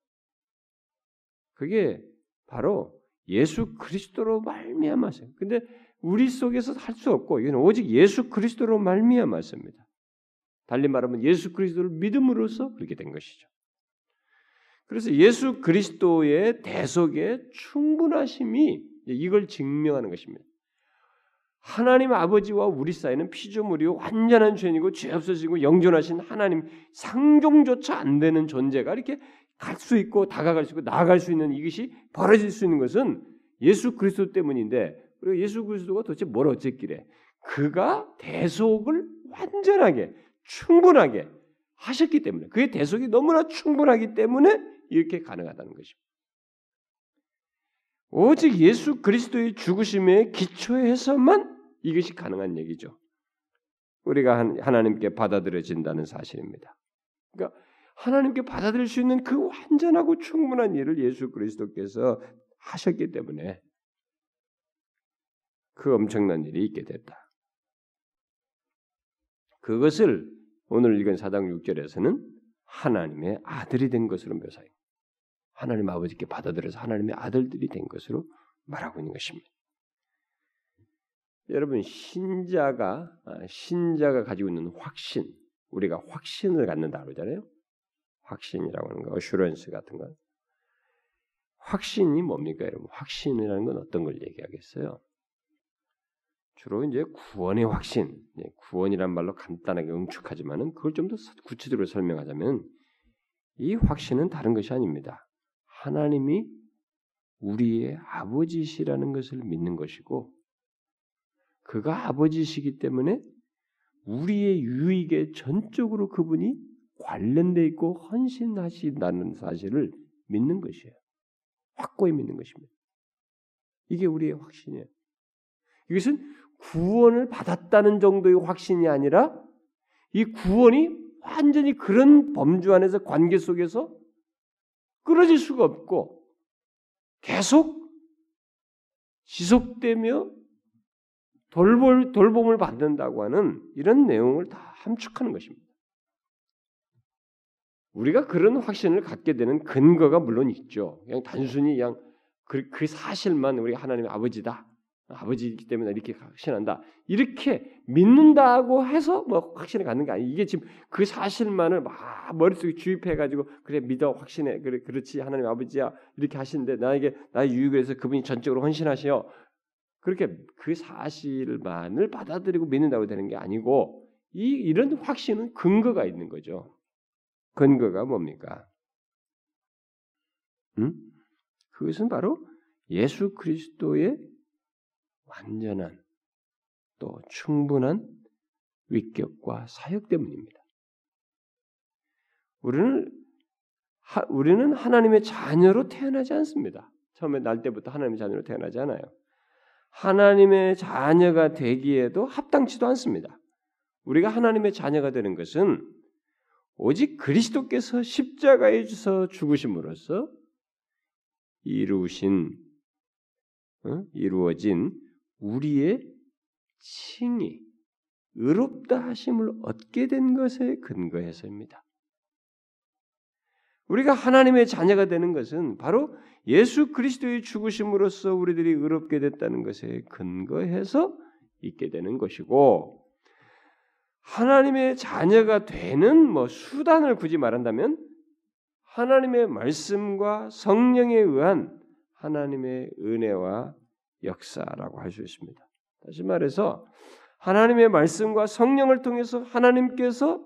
그게 바로 예수 그리스도로 말미암아서요. 근데 우리 속에서 할 수 없고 이건 오직 예수 그리스도로 말미암았습니다. 달리 말하면 예수 그리스도를 믿음으로써 그렇게 된 것이죠. 그래서 예수 그리스도의 대속의 충분하심이 이걸 증명하는 것입니다. 하나님 아버지와 우리 사이는 피조물이요 완전한 죄인이고 죄 없어지고 영존하신 하나님 상종조차 안 되는 존재가 이렇게 갈 수 있고 다가갈 수 있고 나아갈 수 있는 이것이 벌어질 수 있는 것은 예수 그리스도 때문인데 그리고 예수 그리스도가 도대체 뭘 어쨌기래? 그가 대속을 완전하게 충분하게 하셨기 때문에 그의 대속이 너무나 충분하기 때문에 이렇게 가능하다는 것입니다. 오직 예수 그리스도의 죽으심에 기초해서만 이것이 가능한 얘기죠. 우리가 하나님께 받아들여진다는 사실입니다. 그러니까 하나님께 받아들일 수 있는 그 완전하고 충분한 일을 예수 그리스도께서 하셨기 때문에 그 엄청난 일이 있게 됐다. 그것을 오늘 읽은 4장 6절에서는 하나님의 아들이 된 것으로 묘사해요. 하나님 아버지께 받아들여서 하나님의 아들들이 된 것으로 말하고 있는 것입니다. 여러분 신자가 가지고 있는 확신, 우리가 확신을 갖는다 그러잖아요. 확신이라고 하는 거, 어슈런스 같은 거. 확신이 뭡니까, 여러분? 확신이라는 건 어떤 걸 얘기하겠어요? 주로 이제 구원의 확신, 구원이란 말로 간단하게 응축하지만은 그걸 좀 더 구체적으로 설명하자면 이 확신은 다른 것이 아닙니다. 하나님이 우리의 아버지시라는 것을 믿는 것이고 그가 아버지시기 때문에 우리의 유익에 전적으로 그분이 관련되어 있고 헌신하신다는 사실을 믿는 것이에요. 확고히 믿는 것입니다. 이게 우리의 확신이에요. 이것은 구원을 받았다는 정도의 확신이 아니라 이 구원이 완전히 그런 범주 안에서 관계 속에서 끊어질 수가 없고 계속 지속되며 돌봄을 받는다고 하는 이런 내용을 다 함축하는 것입니다. 우리가 그런 확신을 갖게 되는 근거가 물론 있죠. 그냥 단순히 그냥 그 사실만 우리가 하나님의 아버지다. 아버지이기 때문에 이렇게 확신한다. 이렇게 믿는다고 해서 뭐 확신을 갖는 게 아니에요. 이게 지금 그 사실만을 막 머릿속에 주입해가지고 그래 믿어 확신해. 그래 그렇지 하나님 아버지야 이렇게 하시는데 나의 유익을 위해서 그분이 전적으로 헌신하셔. 그렇게 그 사실만을 받아들이고 믿는다고 되는 게 아니고 이런 확신은 근거가 있는 거죠. 근거가 뭡니까? 그것은 바로 예수 그리스도의 완전한 또 충분한 위격과 사역 때문입니다. 우리는 하나님의 자녀로 태어나지 않습니다. 처음에 날 때부터 하나님의 자녀로 태어나지 않아요. 하나님의 자녀가 되기에도 합당치도 않습니다. 우리가 하나님의 자녀가 되는 것은 오직 그리스도께서 십자가에서 죽으심으로써 이루어진 우리의 칭의, 의롭다 하심을 얻게 된 것에 근거해서입니다. 우리가 하나님의 자녀가 되는 것은 바로 예수 그리스도의 죽으심으로써 우리들이 의롭게 됐다는 것에 근거해서 있게 되는 것이고, 하나님의 자녀가 되는 수단을 굳이 말한다면 하나님의 말씀과 성령에 의한 하나님의 은혜와 역사라고 할 수 있습니다. 다시 말해서 하나님의 말씀과 성령을 통해서 하나님께서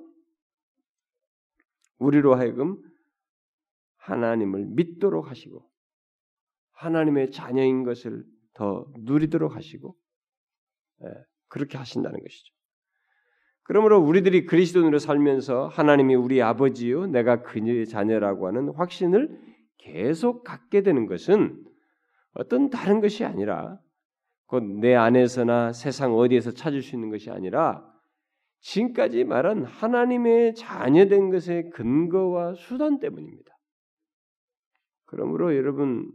우리로 하여금 하나님을 믿도록 하시고 하나님의 자녀인 것을 더 누리도록 하시고 그렇게 하신다는 것이죠. 그러므로 우리들이 그리스도인으로 살면서 하나님이 우리 아버지요 내가 그의 자녀라고 하는 확신을 계속 갖게 되는 것은 어떤 다른 것이 아니라 곧 내 안에서나 세상 어디에서 찾을 수 있는 것이 아니라 지금까지 말한 하나님의 자녀된 것의 근거와 수단 때문입니다. 그러므로 여러분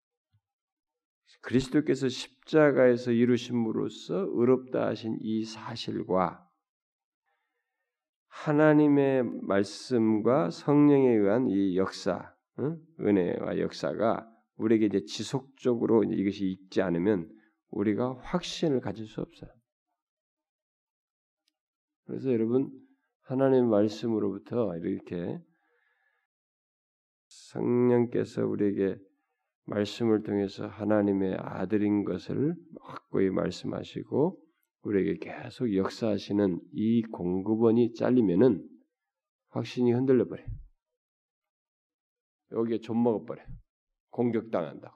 그리스도께서 십자가에서 이루심으로써 의롭다 하신 이 사실과 하나님의 말씀과 성령에 의한 이 역사, 은혜와 역사가 우리에게 이제 지속적으로 이것이 있지 않으면 우리가 확신을 가질 수 없어요. 그래서 여러분 하나님의 말씀으로부터 이렇게 성령께서 우리에게 말씀을 통해서 하나님의 아들인 것을 확고히 말씀하시고 우리에게 계속 역사하시는 이 공급원이 잘리면은 확신이 흔들려 버려요. 여기에 젖먹어 버려요. 공격당한다고.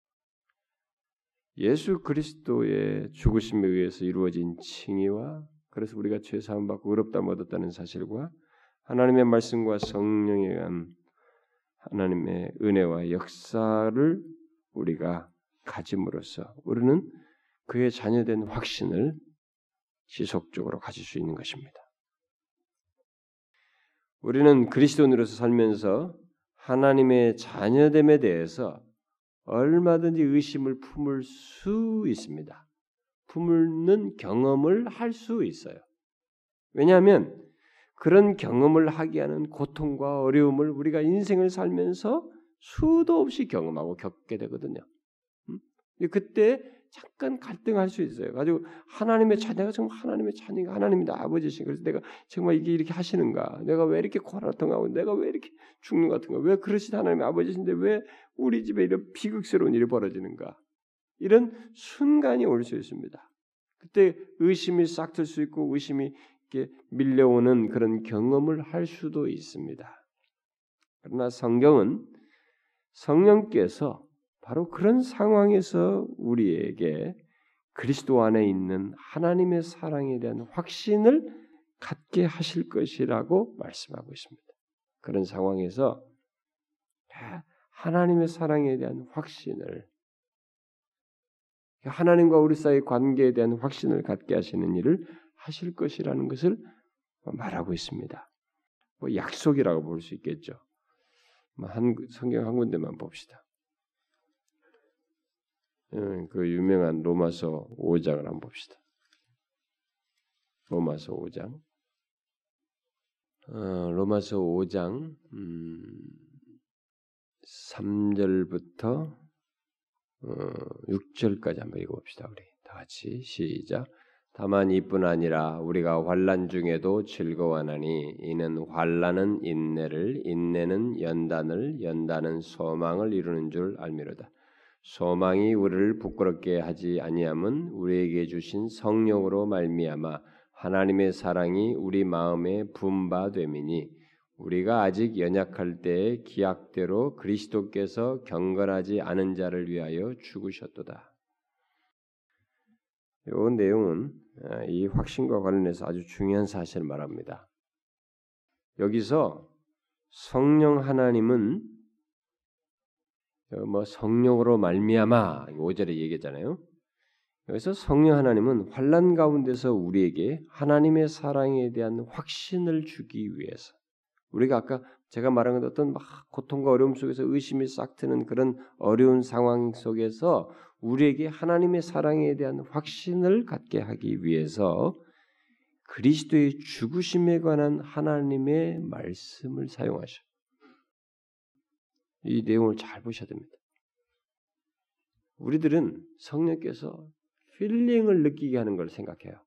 예수 그리스도의 죽으심에 의해서 이루어진 칭의와 그래서 우리가 죄 사함 받고 의롭다 얻었다는 사실과 하나님의 말씀과 성령에 의한 하나님의 은혜와 역사를 우리가 가짐으로써 우리는 그의 자녀된 확신을 지속적으로 가질 수 있는 것입니다. 우리는 그리스도인으로서 살면서 하나님의 자녀됨에 대해서 얼마든지 의심을 품을 수 있습니다. 품는 경험을 할 수 있어요. 왜냐하면 그런 경험을 하게 하는 고통과 어려움을 우리가 인생을 살면서 수도 없이 경험하고 겪게 되거든요. 그때 잠깐 갈등할 수 있어요. 가지고 하나님의 자녀가 정말 하나님의 자녀가 하나님이 나 아버지신 그래서 내가 정말 이게 이렇게 하시는가? 내가 왜 이렇게 고통하고 내가 왜 이렇게 죽는 것 같은가? 왜 그러신 하나님의 아버지신데 왜 우리 집에 이런 비극스러운 일이 벌어지는가? 이런 순간이 올 수 있습니다. 그때 의심이 싹 들 수 있고 의심이 이렇게 밀려오는 그런 경험을 할 수도 있습니다. 그러나 성경은 성령께서 바로 그런 상황에서 우리에게 그리스도 안에 있는 하나님의 사랑에 대한 확신을 갖게 하실 것이라고 말씀하고 있습니다. 그런 상황에서 하나님의 사랑에 대한 확신을 하나님과 우리 사이의 관계에 대한 확신을 갖게 하시는 일을 하실 것이라는 것을 말하고 있습니다. 약속이라고 볼 수 있겠죠. 성경 한 군데만 봅시다. 그 유명한 로마서 5장을 한번 봅시다. 로마서 5장. 로마서 5장 3절부터 6절까지 한번 읽어봅시다. 우리 다 같이 시작. 다만 이뿐 아니라 우리가 환난 중에도 즐거워하나니 이는 환난은 인내를 인내는 연단을 연단은 소망을 이루는 줄 알미로다. 소망이 우리를 부끄럽게 하지 아니함은 우리에게 주신 성령으로 말미암아 하나님의 사랑이 우리 마음에 분바됨이니 우리가 아직 연약할 때의 기약대로 그리스도께서 경건하지 않은 자를 위하여 죽으셨도다. 이 내용은 이 확신과 관련해서 아주 중요한 사실을 말합니다. 여기서 성령 하나님은 성령으로 말미암아 5절에 얘기했잖아요. 여기서 성령 하나님은 환난 가운데서 우리에게 하나님의 사랑에 대한 확신을 주기 위해서 우리가 아까 제가 말한 어떤 막 고통과 어려움 속에서 의심이 싹 트는 그런 어려운 상황 속에서 우리에게 하나님의 사랑에 대한 확신을 갖게 하기 위해서 그리스도의 죽으심에 관한 하나님의 말씀을 사용하셔. 이 내용을 잘 보셔야 됩니다. 우리들은 성령께서 필링을 느끼게 하는 걸 생각해요.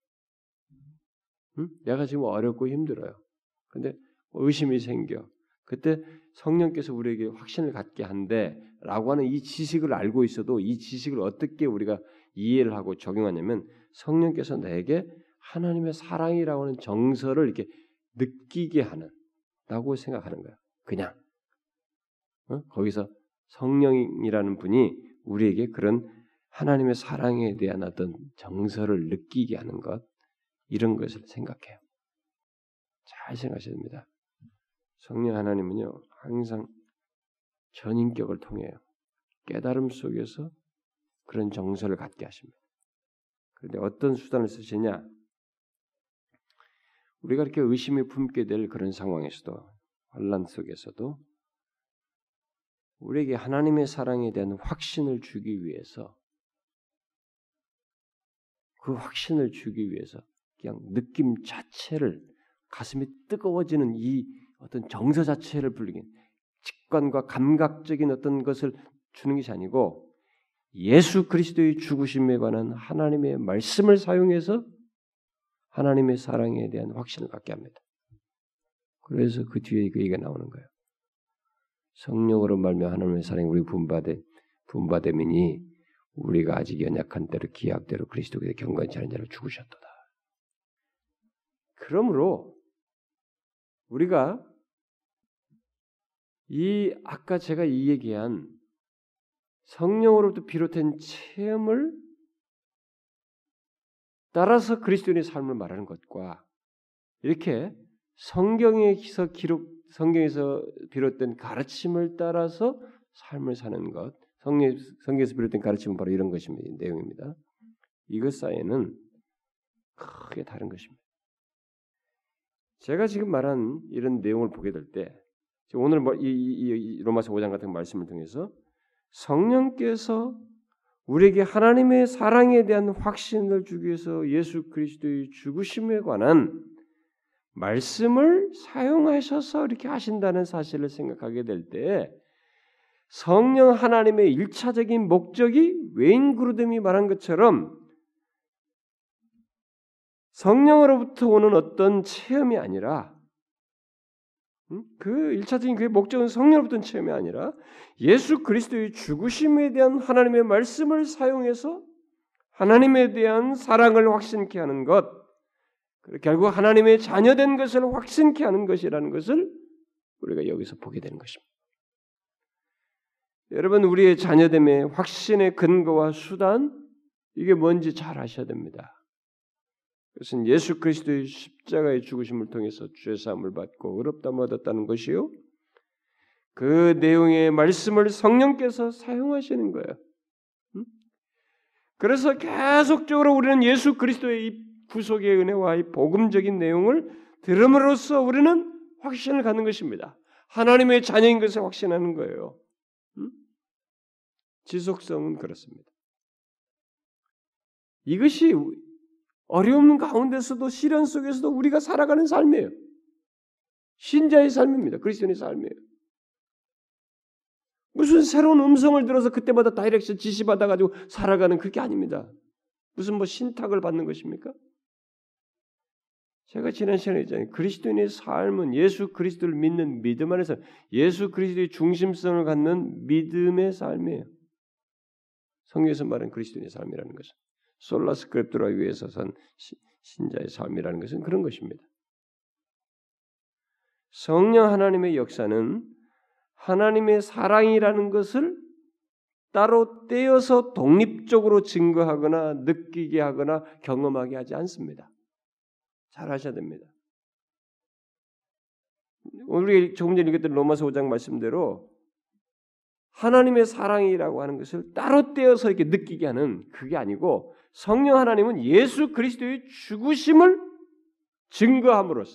내가 지금 어렵고 힘들어요. 근데 의심이 생겨. 그때 성령께서 우리에게 확신을 갖게 한대라고 하는 이 지식을 알고 있어도 이 지식을 어떻게 우리가 이해를 하고 적용하냐면 성령께서 내게 하나님의 사랑이라고 하는 정서를 이렇게 느끼게 하는라고 생각하는 거예요. 그냥 거기서 성령이라는 분이 우리에게 그런 하나님의 사랑에 대한 어떤 정서를 느끼게 하는 것 이런 것을 생각해요. 잘 생각하셔야 됩니다. 성령 하나님은요 항상 전인격을 통해요. 깨달음 속에서 그런 정서를 갖게 하십니다. 그런데 어떤 수단을 쓰시냐? 우리가 이렇게 의심이 품게 될 그런 상황에서도 환난 속에서도 우리에게 하나님의 사랑에 대한 확신을 주기 위해서 그 확신을 주기 위해서 그냥 느낌 자체를 가슴이 뜨거워지는 이 어떤 정서 자체를 불리긴 직관과 감각적인 어떤 것을 주는 것이 아니고 예수 그리스도의 죽으심에 관한 하나님의 말씀을 사용해서 하나님의 사랑에 대한 확신을 갖게 합니다. 그래서 그 뒤에 그 얘기가 나오는 거예요. 성령으로 말미암아 하나님의 사랑이 우리 분바됨이니 우리가 아직 연약한 때로 기약대로 그리스도께서 경건치 않은 자를 죽으셨도다. 그러므로 우리가 이 아까 제가 이 얘기한 성령으로부터 비롯된 체험을 따라서 그리스도인의 삶을 말하는 것과 이렇게 성경에서 비롯된 가르침을 따라서 삶을 사는 것, 성경에서 비롯된 가르침은 바로 이런 것입니다. 내용입니다. 이것 사이에는 크게 다른 것입니다. 제가 지금 말한 이런 내용을 보게 될 때, 오늘 이 로마서 5장 같은 말씀을 통해서 성령께서 우리에게 하나님의 사랑에 대한 확신을 주기 위해서 예수 그리스도의 죽으심에 관한 말씀을 사용하셔서 이렇게 하신다는 사실을 생각하게 될 때 성령 하나님의 일차적인 목적이 웨인 그루뎀이 말한 것처럼 성령으로부터 오는 어떤 체험이 아니라 그 일차적인 그의 목적은 성령으로부터 오는 체험이 아니라 예수 그리스도의 죽으심에 대한 하나님의 말씀을 사용해서 하나님에 대한 사랑을 확신케 하는 것, 결국 하나님의 자녀된 것을 확신케 하는 것이라는 것을 우리가 여기서 보게 되는 것입니다. 여러분, 우리의 자녀됨의 확신의 근거와 수단, 이게 뭔지 잘 아셔야 됩니다. 그것은 예수 그리스도의 십자가의 죽으심을 통해서 죄사함을 받고 의롭다함을 얻었다는 것이요. 그 내용의 말씀을 성령께서 사용하시는 거예요. 그래서 계속적으로 우리는 예수 그리스도의 이 구속의 은혜와 이 복음적인 내용을 들음으로써 우리는 확신을 갖는 것입니다. 하나님의 자녀인 것을 확신하는 거예요. 지속성은 그렇습니다. 이것이 어려움 가운데서도 시련 속에서도 우리가 살아가는 삶이에요. 신자의 삶입니다. 그리스도인의 삶이에요. 무슨 새로운 음성을 들어서 그때마다 다이렉션 지시받아가지고 살아가는 그게 아닙니다. 무슨 신탁을 받는 것입니까? 제가 지난 시간에 했잖아요. 그리스도인의 삶은 예수 그리스도를 믿는 믿음 안에서 예수 그리스도의 중심성을 갖는 믿음의 삶이에요. 성경에서 말하는 그리스도인의 삶이라는 것은 솔라 스크립투라 위에서 선 신자의 삶이라는 것은 그런 것입니다. 성령 하나님의 역사는 하나님의 사랑이라는 것을 따로 떼어서 독립적으로 증거하거나 느끼게 하거나 경험하게 하지 않습니다. 잘 하셔야 됩니다. 우리 조금 전에 읽었던 로마서 5장 말씀대로 하나님의 사랑이라고 하는 것을 따로 떼어서 이렇게 느끼게 하는 그게 아니고 성령 하나님은 예수 그리스도의 죽으심을 증거함으로써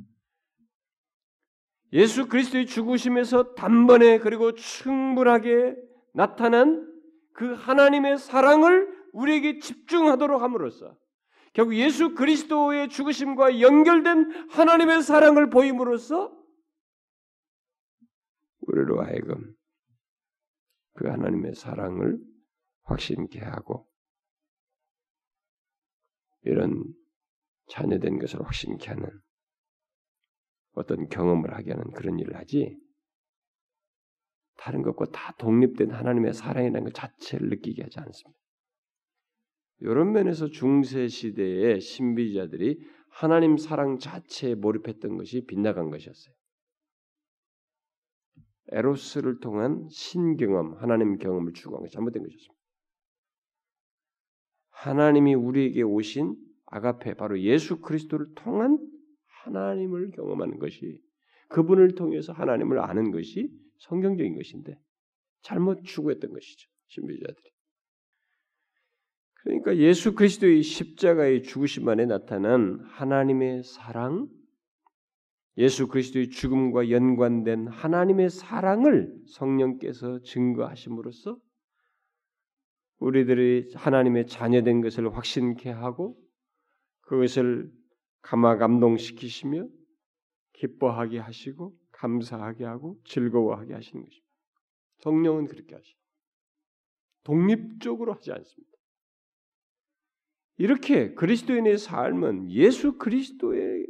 예수 그리스도의 죽으심에서 단번에 그리고 충분하게 나타난 그 하나님의 사랑을 우리에게 집중하도록 함으로써 결국 예수 그리스도의 죽으심과 연결된 하나님의 사랑을 보임으로써 우리로 하여금 그 하나님의 사랑을 확신케 하고 이런 자녀된 것을 확신케 하는 어떤 경험을 하게 하는 그런 일을 하지 다른 것과 다 독립된 하나님의 사랑이라는 것 자체를 느끼게 하지 않습니다. 이런 면에서 중세 시대의 신비주의자들이 하나님 사랑 자체에 몰입했던 것이 빗나간 것이었어요. 에로스를 통한 신경험, 하나님 경험을 추구한 것이 잘못된 것이었습니다. 하나님이 우리에게 오신 아가페, 바로 예수 그리스도를 통한 하나님을 경험하는 것이 그분을 통해서 하나님을 아는 것이 성경적인 것인데 잘못 추구했던 것이죠. 신비주의자들이. 그러니까 예수 그리스도의 십자가의 죽으심 안에 나타난 하나님의 사랑, 예수 그리스도의 죽음과 연관된 하나님의 사랑을 성령께서 증거하심으로써 우리들이 하나님의 자녀된 것을 확신케 하고 그것을 감동시키시며 기뻐하게 하시고 감사하게 하고 즐거워하게 하시는 것입니다. 성령은 그렇게 하시고 독립적으로 하지 않습니다. 이렇게 그리스도인의 삶은 예수 그리스도께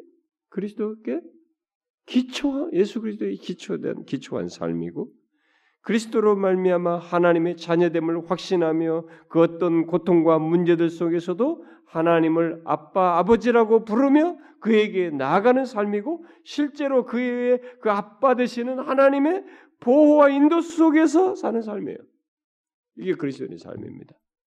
예수 그리스도의 기초한 삶이고 그리스도로 말미암아 하나님의 자녀됨을 확신하며 그 어떤 고통과 문제들 속에서도 하나님을 아빠, 아버지라고 부르며 그에게 나아가는 삶이고 실제로 그의 그 아빠 되시는 하나님의 보호와 인도 속에서 사는 삶이에요. 이게 그리스도인의 삶입니다.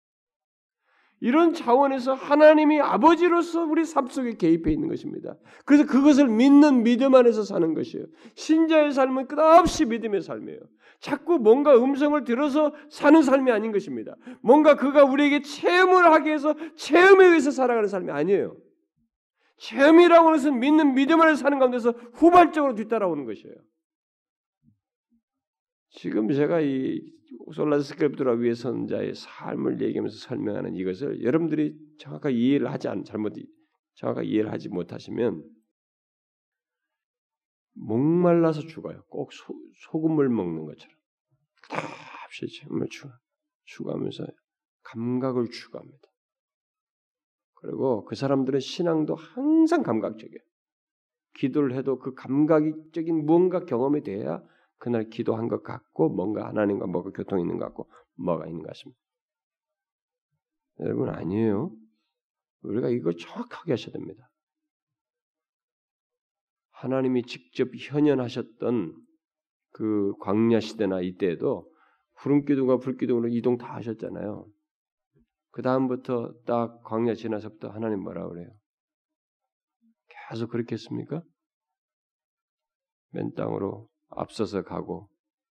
이런 차원에서 하나님이 아버지로서 우리 삶 속에 개입해 있는 것입니다. 그래서 그것을 믿는 믿음 안에서 사는 것이에요. 신자의 삶은 끝없이 믿음의 삶이에요. 자꾸 뭔가 음성을 들어서 사는 삶이 아닌 것입니다. 뭔가 그가 우리에게 체험을 하게 해서 체험에 의해서 살아가는 삶이 아니에요. 체험이라고 하는 것은 믿는 믿음 안에서 사는 가운데서 후발적으로 뒤따라오는 것이에요. 지금 제가 이 솔라 스크립트라 위에 선 자의 삶을 얘기하면서 설명하는 이것을 여러분들이 정확하게 이해를 하지 못하시면 목말라서 죽어요. 꼭 소금물 먹는 것처럼 없이 정말 추구하면서 감각을 추구합니다. 그리고 그 사람들의 신앙도 항상 감각적이에요. 기도를 해도 그 감각적인 무언가 경험이 돼야 그날 기도한 것 같고 뭔가 하나님과 뭐가 교통이 있는 것 같고 뭐가 있는 것 같습니다. 여러분 아니에요. 우리가 이걸 정확하게 하셔야 됩니다. 하나님이 직접 현현하셨던 그 광야 시대나 이때에도 구름기둥과 불기둥으로 이동 다 하셨잖아요. 그 다음부터 딱 광야 지나서부터 하나님 뭐라 그래요? 계속 그렇게 했습니까? 맨 땅으로 앞서서 가고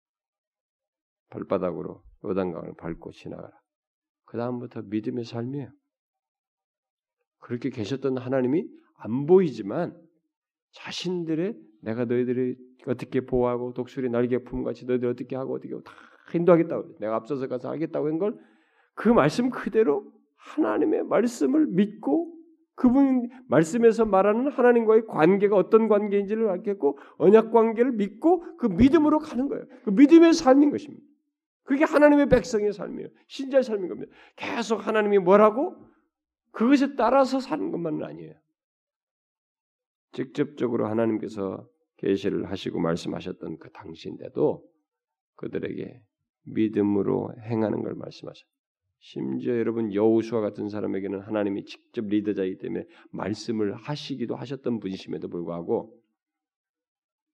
발바닥으로 요단강을 밟고 지나가라. 그 다음부터 믿음의 삶이에요. 그렇게 계셨던 하나님이 안 보이지만 자신들의 내가 너희들이 어떻게 보호하고 독수리 날개 품같이 너희들 어떻게 하고 어떻게 하고 다 인도하겠다고 내가 앞서서 가서 하겠다고 한 걸 그 말씀 그대로 하나님의 말씀을 믿고 그분 말씀에서 말하는 하나님과의 관계가 어떤 관계인지를 알겠고 언약 관계를 믿고 그 믿음으로 가는 거예요. 그 믿음의 삶인 것입니다. 그게 하나님의 백성의 삶이에요. 신자의 삶인 겁니다. 계속 하나님이 뭐라고 그것에 따라서 사는 것만은 아니에요. 직접적으로 하나님께서 계시를 하시고 말씀하셨던 그 당시인데도 그들에게 믿음으로 행하는 걸 말씀하셨어요. 심지어 여러분 여호수아 같은 사람에게는 하나님이 직접 리더자이기 때문에 말씀을 하시기도 하셨던 분이심에도 불구하고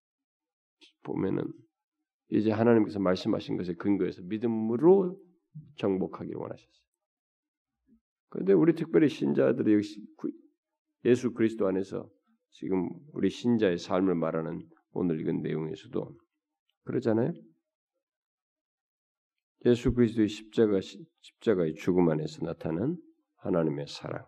보면은 이제 하나님께서 말씀하신 것에 근거해서 믿음으로 정복하기를 원하셨어요. 그런데 우리 특별히 신자들이 예수 그리스도 안에서 지금 우리 신자의 삶을 말하는 오늘 읽은 내용에서도 그러잖아요. 예수 그리스도의 십자가의 죽음 안에서 나타난 하나님의 사랑,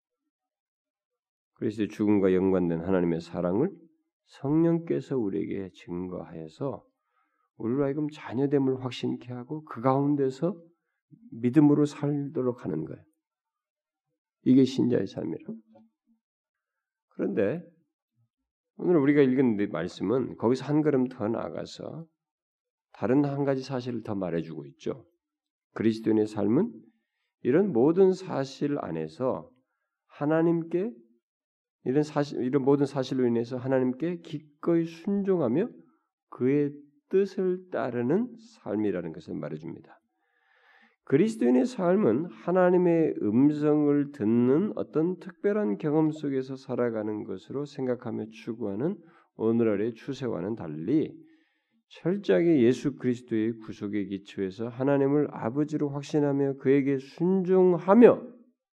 그리스도의 죽음과 연관된 하나님의 사랑을 성령께서 우리에게 증거하여서 우리로 하여금 자녀됨을 확신케 하고 그 가운데서 믿음으로 살도록 하는 거예요. 이게 신자의 삶이라고. 그런데 오늘 우리가 읽은 말씀은 거기서 한 걸음 더 나아가서 다른 한 가지 사실을 더 말해주고 있죠. 그리스도인의 삶은 이런 모든 사실 안에서 하나님께 이런 모든 사실로 인해서 하나님께 기꺼이 순종하며 그의 뜻을 따르는 삶이라는 것을 말해줍니다. 그리스도인의 삶은 하나님의 음성을 듣는 어떤 특별한 경험 속에서 살아가는 것으로 생각하며 추구하는 오늘날의 추세와는 달리 철저하게 예수 그리스도의 구속의 기초에서 하나님을 아버지로 확신하며 그에게 순종하며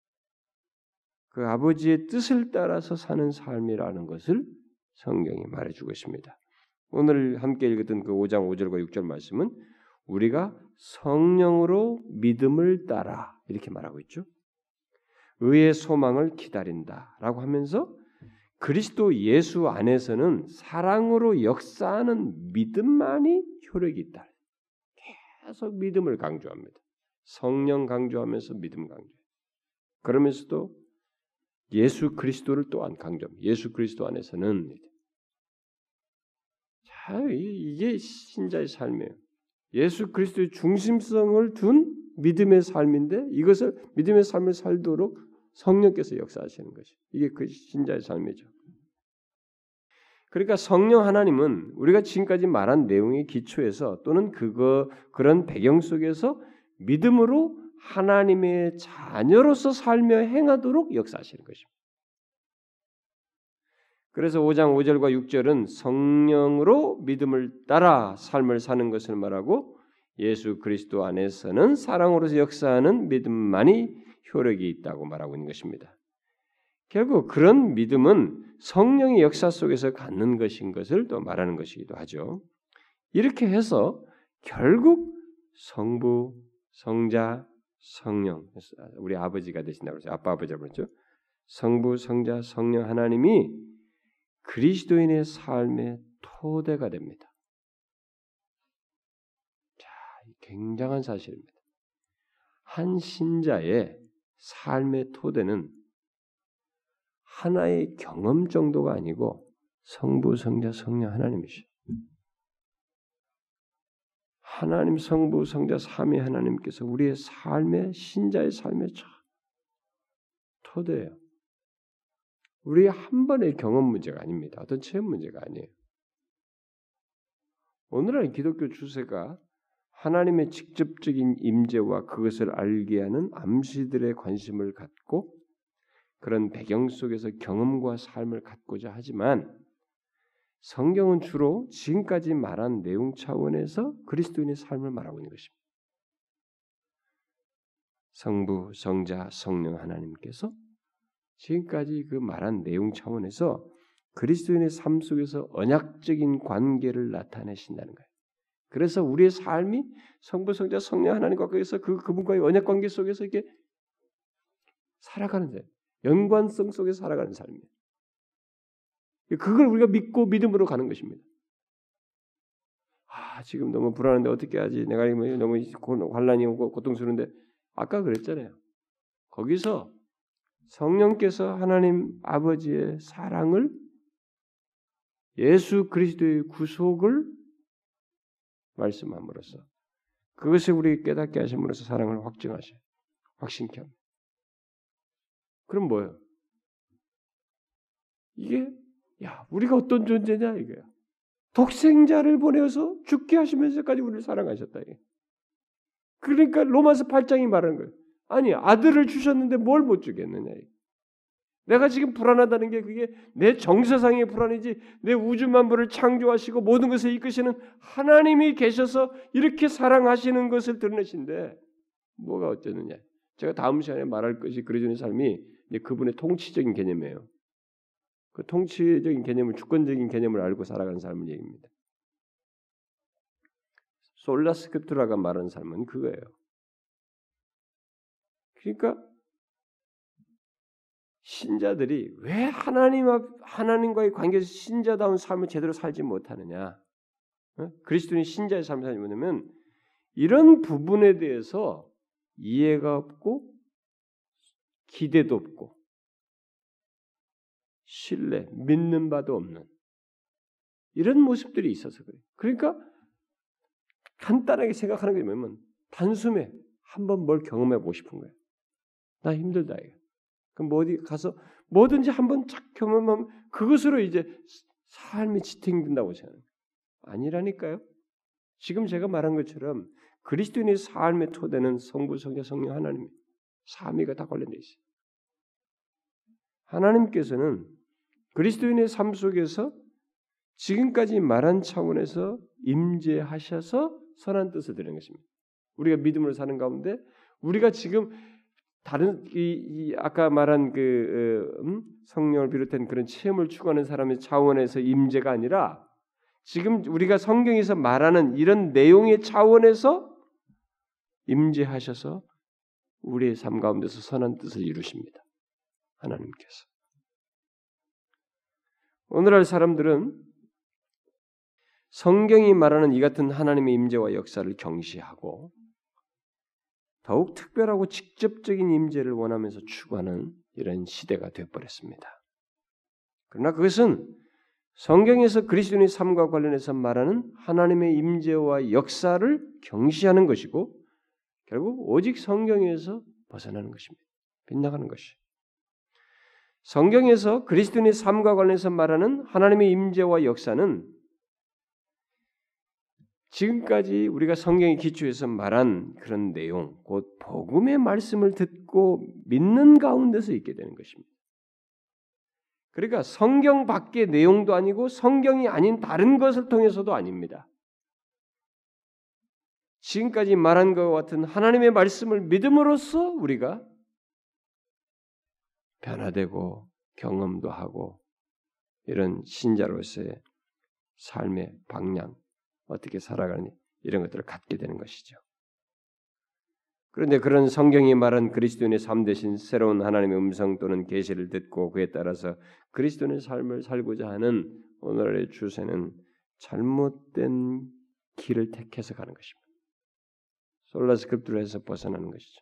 그 아버지의 뜻을 따라서 사는 삶이라는 것을 성경이 말해주고 있습니다. 오늘 함께 읽었던 그 5장 5절과 6절 말씀은 우리가 성령으로 믿음을 따라 이렇게 말하고 있죠. 의의 소망을 기다린다라고 하면서 그리스도 예수 안에서는 사랑으로 역사하는 믿음만이 효력이 있다. 계속 믿음을 강조합니다. 성령 강조하면서 믿음 강조. 그러면서도 예수 그리스도를 또한 강조합니다. 예수 그리스도 안에서는 자, 이게 신자의 삶이에요. 예수 그리스도의 중심성을 둔 믿음의 삶인데 이것을 믿음의 삶을 살도록 성령께서 역사하시는 것이 이게 그 신자의 삶이죠. 그러니까 성령 하나님은 우리가 지금까지 말한 내용의 기초에서 또는 그런 배경 속에서 믿음으로 하나님의 자녀로서 살며 행하도록 역사하시는 것입니다. 그래서 5장 5절과 6절은 성령으로 믿음을 따라 삶을 사는 것을 말하고 예수 그리스도 안에서는 사랑으로서 역사하는 믿음만이 효력이 있다고 말하고 있는 것입니다. 결국 그런 믿음은 성령의 역사 속에서 갖는 것인 것을 또 말하는 것이기도 하죠. 이렇게 해서 결국 성부, 성자, 성령, 우리 아버지가 되신다고 그랬죠. 아빠 아버지라고 그랬죠. 성부, 성자, 성령 하나님이 그리스도인의 삶의 토대가 됩니다. 자, 굉장한 사실입니다. 한 신자의 삶의 토대는 하나의 경험 정도가 아니고 성부, 성자, 성령 하나님이시죠. 하나님 성부, 성자, 삼위 하나님께서 우리의 삶의 신자의 삶의 토대예요. 우리의 한 번의 경험 문제가 아닙니다. 어떤 체험 문제가 아니에요. 오늘날 기독교 추세가 하나님의 직접적인 임재와 그것을 알게 하는 암시들에 관심을 갖고 그런 배경 속에서 경험과 삶을 갖고자 하지만 성경은 주로 지금까지 말한 내용 차원에서 그리스도인의 삶을 말하고 있는 것입니다. 성부, 성자, 성령 하나님께서 지금까지 그 말한 내용 차원에서 그리스도인의 삶 속에서 언약적인 관계를 나타내신다는 거예요. 그래서 우리의 삶이 성부, 성자, 성령 하나님과 그분과의 언약 관계 속에서 이렇게 살아가는 삶, 연관성 속에서 살아가는 삶이에요. 그걸 우리가 믿고 믿음으로 가는 것입니다. 지금 너무 불안한데 어떻게 하지? 내가 너무 환난이 오고 고통스러운데 아까 그랬잖아요. 거기서 성령께서 하나님 아버지의 사랑을 예수 그리스도의 구속을 말씀함으로써 그것을 우리 깨닫게 하심으로써 사랑을 확신케 합니다. 그럼 뭐예요? 이게 우리가 어떤 존재냐 이거야. 독생자를 보내어서 죽게 하시면서까지 우리를 사랑하셨다. 이게. 그러니까 로마서 8장이 말하는 거예요. 아니 아들을 주셨는데 뭘 못 주겠느냐. 내가 지금 불안하다는 게 그게 내 정서상의 불안이지 내 우주 만물을 창조하시고 모든 것을 이끄시는 하나님이 계셔서 이렇게 사랑하시는 것을 드러내신데 뭐가 어쩌느냐. 제가 다음 시간에 말할 것이 그리스도인의 삶이 이제 그분의 통치적인 개념이에요. 그 통치적인 개념을 주권적인 개념을 알고 살아가는 삶을 얘기입니다. 솔라 스크립투라가 말하는 삶은 그거예요. 그러니까 신자들이 왜 하나님과의 관계에서 신자다운 삶을 제대로 살지 못하느냐? 그리스도인 신자의 삶을 살지 못하면 이런 부분에 대해서 이해가 없고 기대도 없고 신뢰, 믿는 바도 없는 이런 모습들이 있어서 그래요. 그러니까 간단하게 생각하는 게 뭐냐면 단숨에 한번 뭘 경험해 보고 싶은 거예요. 나 힘들다 이거. 그럼 어디 가서 뭐든지 한번 착 경험하면 그것으로 이제 삶이 지탱된다고 생각해요. 아니라니까요. 지금 제가 말한 것처럼 그리스도인의 삶의 토대는 성부, 성자, 성령 하나님 삼위가 다 관련되어 있어요. 하나님께서는 그리스도인의 삶 속에서 지금까지 말한 차원에서 임재하셔서 선한 뜻을 드리는 것입니다. 우리가 믿음으로 사는 가운데 우리가 지금 다른 아까 말한 성령을 비롯한 그런 체험을 추구하는 사람의 차원에서 임재가 아니라 지금 우리가 성경에서 말하는 이런 내용의 차원에서 임재하셔서 우리의 삶 가운데서 선한 뜻을 이루십니다. 하나님께서. 오늘날 사람들은 성경이 말하는 이 같은 하나님의 임재와 역사를 경시하고 더욱 특별하고 직접적인 임재를 원하면서 추구하는 이런 시대가 되어버렸습니다. 그러나 그것은 성경에서 그리스도인의 삶과 관련해서 말하는 하나님의 임재와 역사를 경시하는 것이고 결국 오직 성경에서 벗어나는 것입니다. 빗나가는 것이. 성경에서 그리스도인의 삶과 관련해서 말하는 하나님의 임재와 역사는 지금까지 우리가 성경의 기초에서 말한 그런 내용, 곧 복음의 말씀을 듣고 믿는 가운데서 있게 되는 것입니다. 그러니까 성경 밖의 내용도 아니고 성경이 아닌 다른 것을 통해서도 아닙니다. 지금까지 말한 것과 같은 하나님의 말씀을 믿음으로써 우리가 변화되고 경험도 하고 이런 신자로서의 삶의 방향, 어떻게 살아가느냐 이런 것들을 갖게 되는 것이죠. 그런데 그런 성경이 말한 그리스도인의 삶 대신 새로운 하나님의 음성 또는 계시를 듣고 그에 따라서 그리스도인의 삶을 살고자 하는 오늘날의 추세는 잘못된 길을 택해서 가는 것입니다. 솔라 스크립투라에서 벗어나는 것이죠.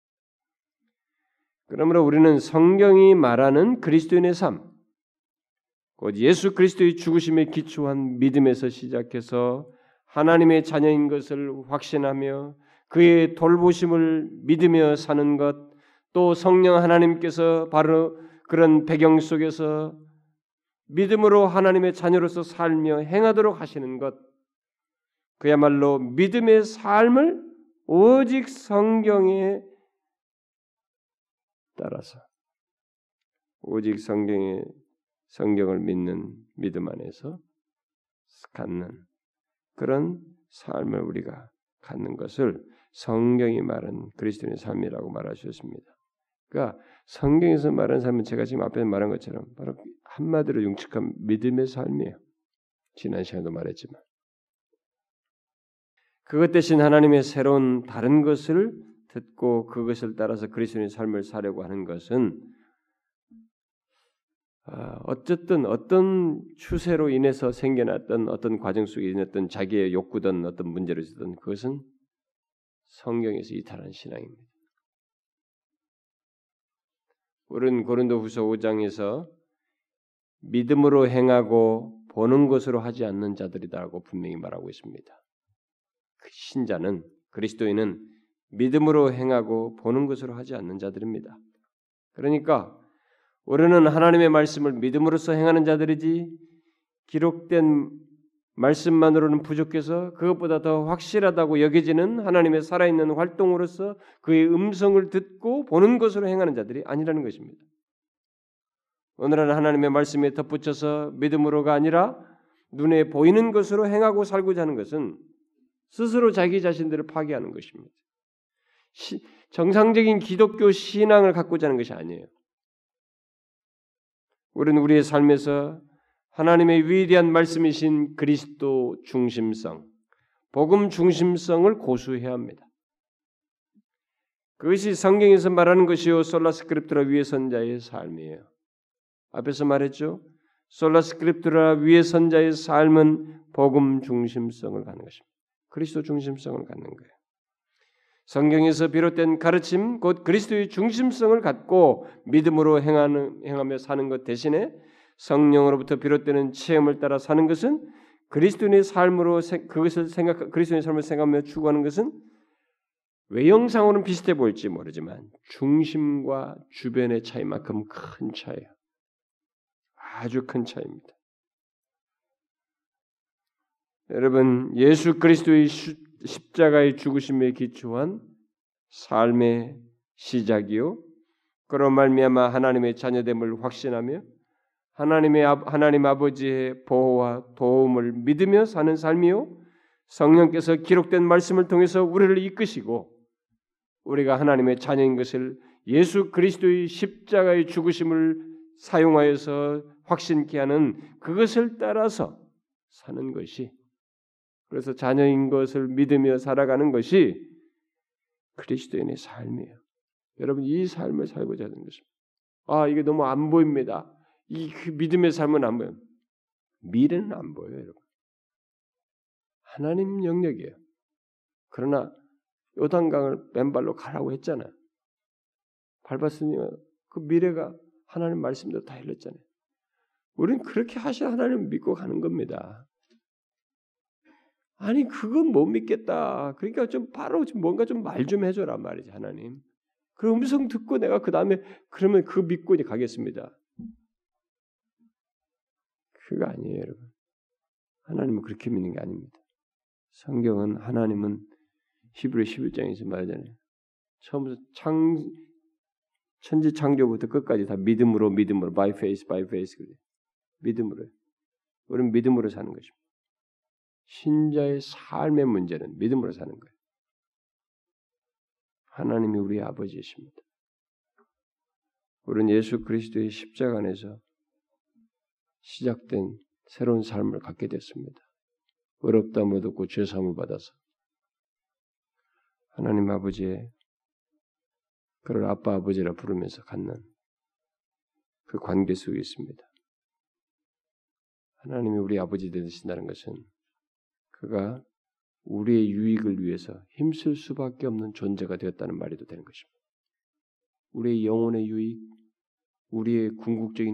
그러므로 우리는 성경이 말하는 그리스도인의 삶, 곧 예수 그리스도의 죽으심에 기초한 믿음에서 시작해서 하나님의 자녀인 것을 확신하며 그의 돌보심을 믿으며 사는 것, 또 성령 하나님께서 바로 그런 배경 속에서 믿음으로 하나님의 자녀로서 살며 행하도록 하시는 것, 그야말로 믿음의 삶을 오직 성경에 따라서 오직 성경을 믿는 믿음 안에서 갖는 그런 삶을 우리가 갖는 것을 성경이 말한 그리스도인의 삶이라고 말할 수 있습니다. 그러니까 성경에서 말하는 삶은 제가 지금 앞에 말한 것처럼 바로 한마디로 융축한 믿음의 삶이에요. 지난 시간에도 말했지만 그것 대신 하나님의 새로운 다른 것을 듣고 그것을 따라서 그리스도인의 삶을 사려고 하는 것은 어쨌든 어떤 추세로 인해서 생겨났던 어떤 과정 속에 있었던 자기의 욕구든 어떤 문제로 있었던 그것은 성경에서 이탈한 신앙입니다. 우리는 고린도후서 5장에서 믿음으로 행하고 보는 것으로 하지 않는 자들이다라고 분명히 말하고 있습니다. 그 신자는 그리스도인은 믿음으로 행하고 보는 것으로 하지 않는 자들입니다. 그러니까 우리는 하나님의 말씀을 믿음으로써 행하는 자들이지 기록된 말씀만으로는 부족해서 그것보다 더 확실하다고 여겨지는 하나님의 살아있는 활동으로서 그의 음성을 듣고 보는 것으로 행하는 자들이 아니라는 것입니다. 오늘은 하나님의 말씀에 덧붙여서 믿음으로가 아니라 눈에 보이는 것으로 행하고 살고자 하는 것은 스스로 자기 자신들을 파괴하는 것입니다. 정상적인 기독교 신앙을 갖고자 하는 것이 아니에요. 우리는 우리의 삶에서 하나님의 위대한 말씀이신 그리스도 중심성, 복음 중심성을 고수해야 합니다. 그것이 성경에서 말하는 것이요 솔라 스크립투라 위에 선 자의 삶이에요. 앞에서 말했죠. 솔라 스크립투라 위에 선 자의 삶은 복음 중심성을 갖는 것입니다. 그리스도 중심성을 갖는 거예요. 성경에서 비롯된 가르침, 곧 그리스도의 중심성을 갖고 믿음으로 행하며 사는 것 대신에 성령으로부터 비롯되는 체험을 따라 사는 것은 그리스도인의 삶으로 그리스도인의 삶을 생각하며 추구하는 것은 외형상으로는 비슷해 보일지 모르지만 중심과 주변의 차이만큼 큰 차이예요. 아주 큰 차이입니다. 여러분, 예수 그리스도의 십자가의 죽으심에 기초한 삶의 시작이요, 그로 말미암아 하나님의 자녀됨을 확신하며 하나님 아버지의 보호와 도움을 믿으며 사는 삶이요, 성령께서 기록된 말씀을 통해서 우리를 이끄시고 우리가 하나님의 자녀인 것을 예수 그리스도의 십자가의 죽으심을 사용하여서 확신케 하는 그것을 따라서 사는 것이, 그래서 자녀인 것을 믿으며 살아가는 것이 그리스도인의 삶이에요. 여러분, 이 삶을 살고자 하는 것입니다. 이게 너무 안 보입니다. 그 믿음의 삶은 안 보여요. 미래는 안 보여요, 여러분. 하나님 영역이에요. 그러나 요단강을 맨발로 가라고 했잖아요. 밟았으니 그 미래가 하나님 말씀대로 다 흘렀잖아요. 우리는 그렇게 하신 하나님을 믿고 가는 겁니다. 아니 그건 못 믿겠다. 그러니까 좀 바로 뭔가 좀 말 좀 해줘라 말이지 하나님. 그 음성 듣고 내가 그 다음에 그러면 그 믿고 이제 가겠습니다. 그거 아니에요, 여러분. 하나님은 그렇게 믿는 게 아닙니다. 성경은 하나님은 히브리 11장에서 말하잖아요. 처음부터 천지 창조부터 끝까지 다 믿음으로 by faith 그래요. 믿음으로. 우리는 믿음으로 사는 것입니다. 신자의 삶의 문제는 믿음으로 사는 거예요. 하나님이 우리 아버지이십니다. 우리는 예수 그리스도의 십자가 안에서 시작된 새로운 삶을 갖게 됐습니다. 의롭다함을 얻고 죄사함을 받아서 하나님 아버지의 그를 아빠 아버지라 부르면서 갖는 그 관계 속에 있습니다. 하나님이 우리 아버지 되신다는 것은 그가 우리의 유익을 위해서 힘쓸 수밖에 없는 존재가 되었다는 말이도 되는 것입니다. 우리의 영혼의 유익, 우리의 궁극적인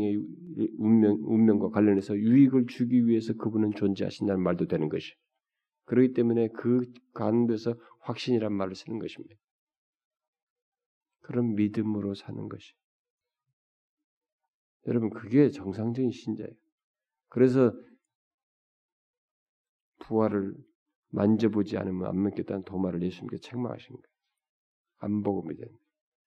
운명과 관련해서 유익을 주기 위해서 그분은 존재하신다는 말도 되는 것이. 그렇기 때문에 그 가운데서 확신이란 말을 쓰는 것입니다. 그런 믿음으로 사는 것이. 여러분 그게 정상적인 신자예요. 그래서 부활을 만져보지 않으면 안 믿겠다는 도마를 예수님께서 책망하신 거예요. 안 보고 믿어야 됩니다.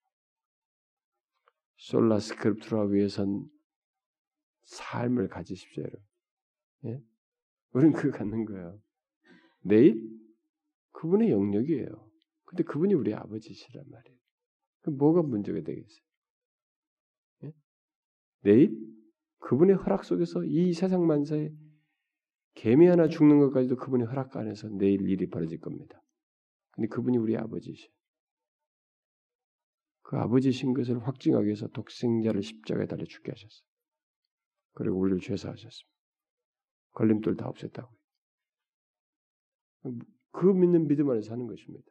솔라 스크립투라 위에선 삶을 가지십시오, 여러분. 예? 우리는 그거 갖는 거예요. 내일 그분의 영역이에요. 근데 그분이 우리 아버지시란 말이에요. 그럼 뭐가 문제가 되겠어요? 예? 내일 그분의 허락 속에서 이 세상 만사에 개미 하나 죽는 것까지도 그분의 허락 안에서 내일 일이 벌어질 겁니다. 근데 그분이 우리 아버지시에요. 그 아버지신 것을 확증하기 위해서 독생자를 십자가에 달려 죽게 하셨어요. 그리고 우리를 죄사하셨습니다. 걸림돌 다 없앴다고. 그 믿는 믿음 안에서 사는 것입니다.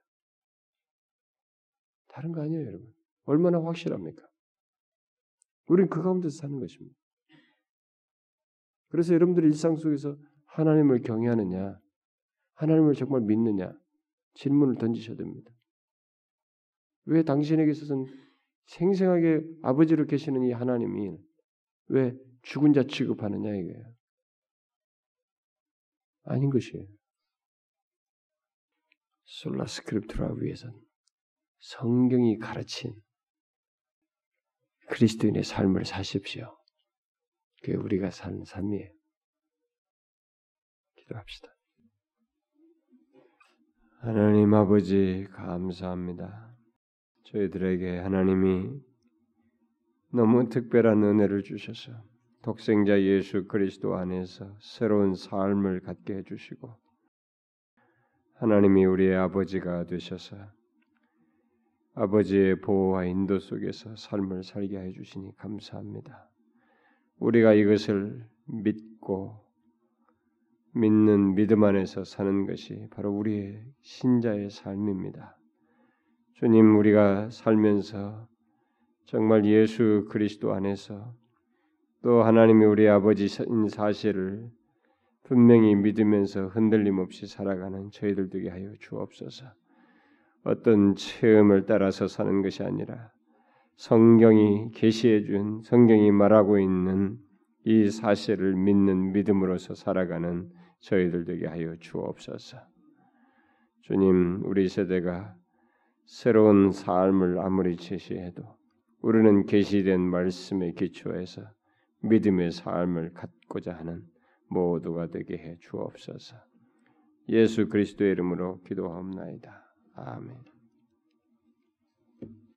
다른 거 아니에요, 여러분. 얼마나 확실합니까? 우리는 그 가운데서 사는 것입니다. 그래서 여러분들 일상 속에서 하나님을 경외하느냐, 하나님을 정말 믿느냐 질문을 던지셔야 됩니다. 왜 당신에게 있어서는 생생하게 아버지로 계시는 이 하나님이 왜 죽은 자 취급하느냐 이거예요. 아닌 것이에요. 솔라 스크립투라 위에서는 성경이 가르친 그리스도인의 삶을 사십시오. 그게 우리가 사는 삶이에요. 기도합시다. 하나님 아버지 감사합니다. 저희들에게 하나님이 너무 특별한 은혜를 주셔서 독생자 예수 그리스도 안에서 새로운 삶을 갖게 해주시고 하나님이 우리의 아버지가 되셔서 아버지의 보호와 인도 속에서 삶을 살게 해주시니 감사합니다. 우리가 이것을 믿고 믿는 믿음 안에서 사는 것이 바로 우리의 신자의 삶입니다. 주님, 우리가 살면서 정말 예수 그리스도 안에서 또 하나님이 우리 아버지인 사실을 분명히 믿으면서 흔들림 없이 살아가는 저희들 되게 하여 주옵소서. 어떤 체험을 따라서 사는 것이 아니라 성경이 계시해 준 성경이 말하고 있는 이 사실을 믿는 믿음으로서 살아가는 저희들 되게 하여 주옵소서. 주님, 우리 세대가 새로운 삶을 아무리 제시해도 우리는 계시된 말씀에 기초해서 믿음의 삶을 갖고자 하는 모두가 되게 해 주옵소서. 예수 그리스도의 이름으로 기도하옵나이다. 아멘.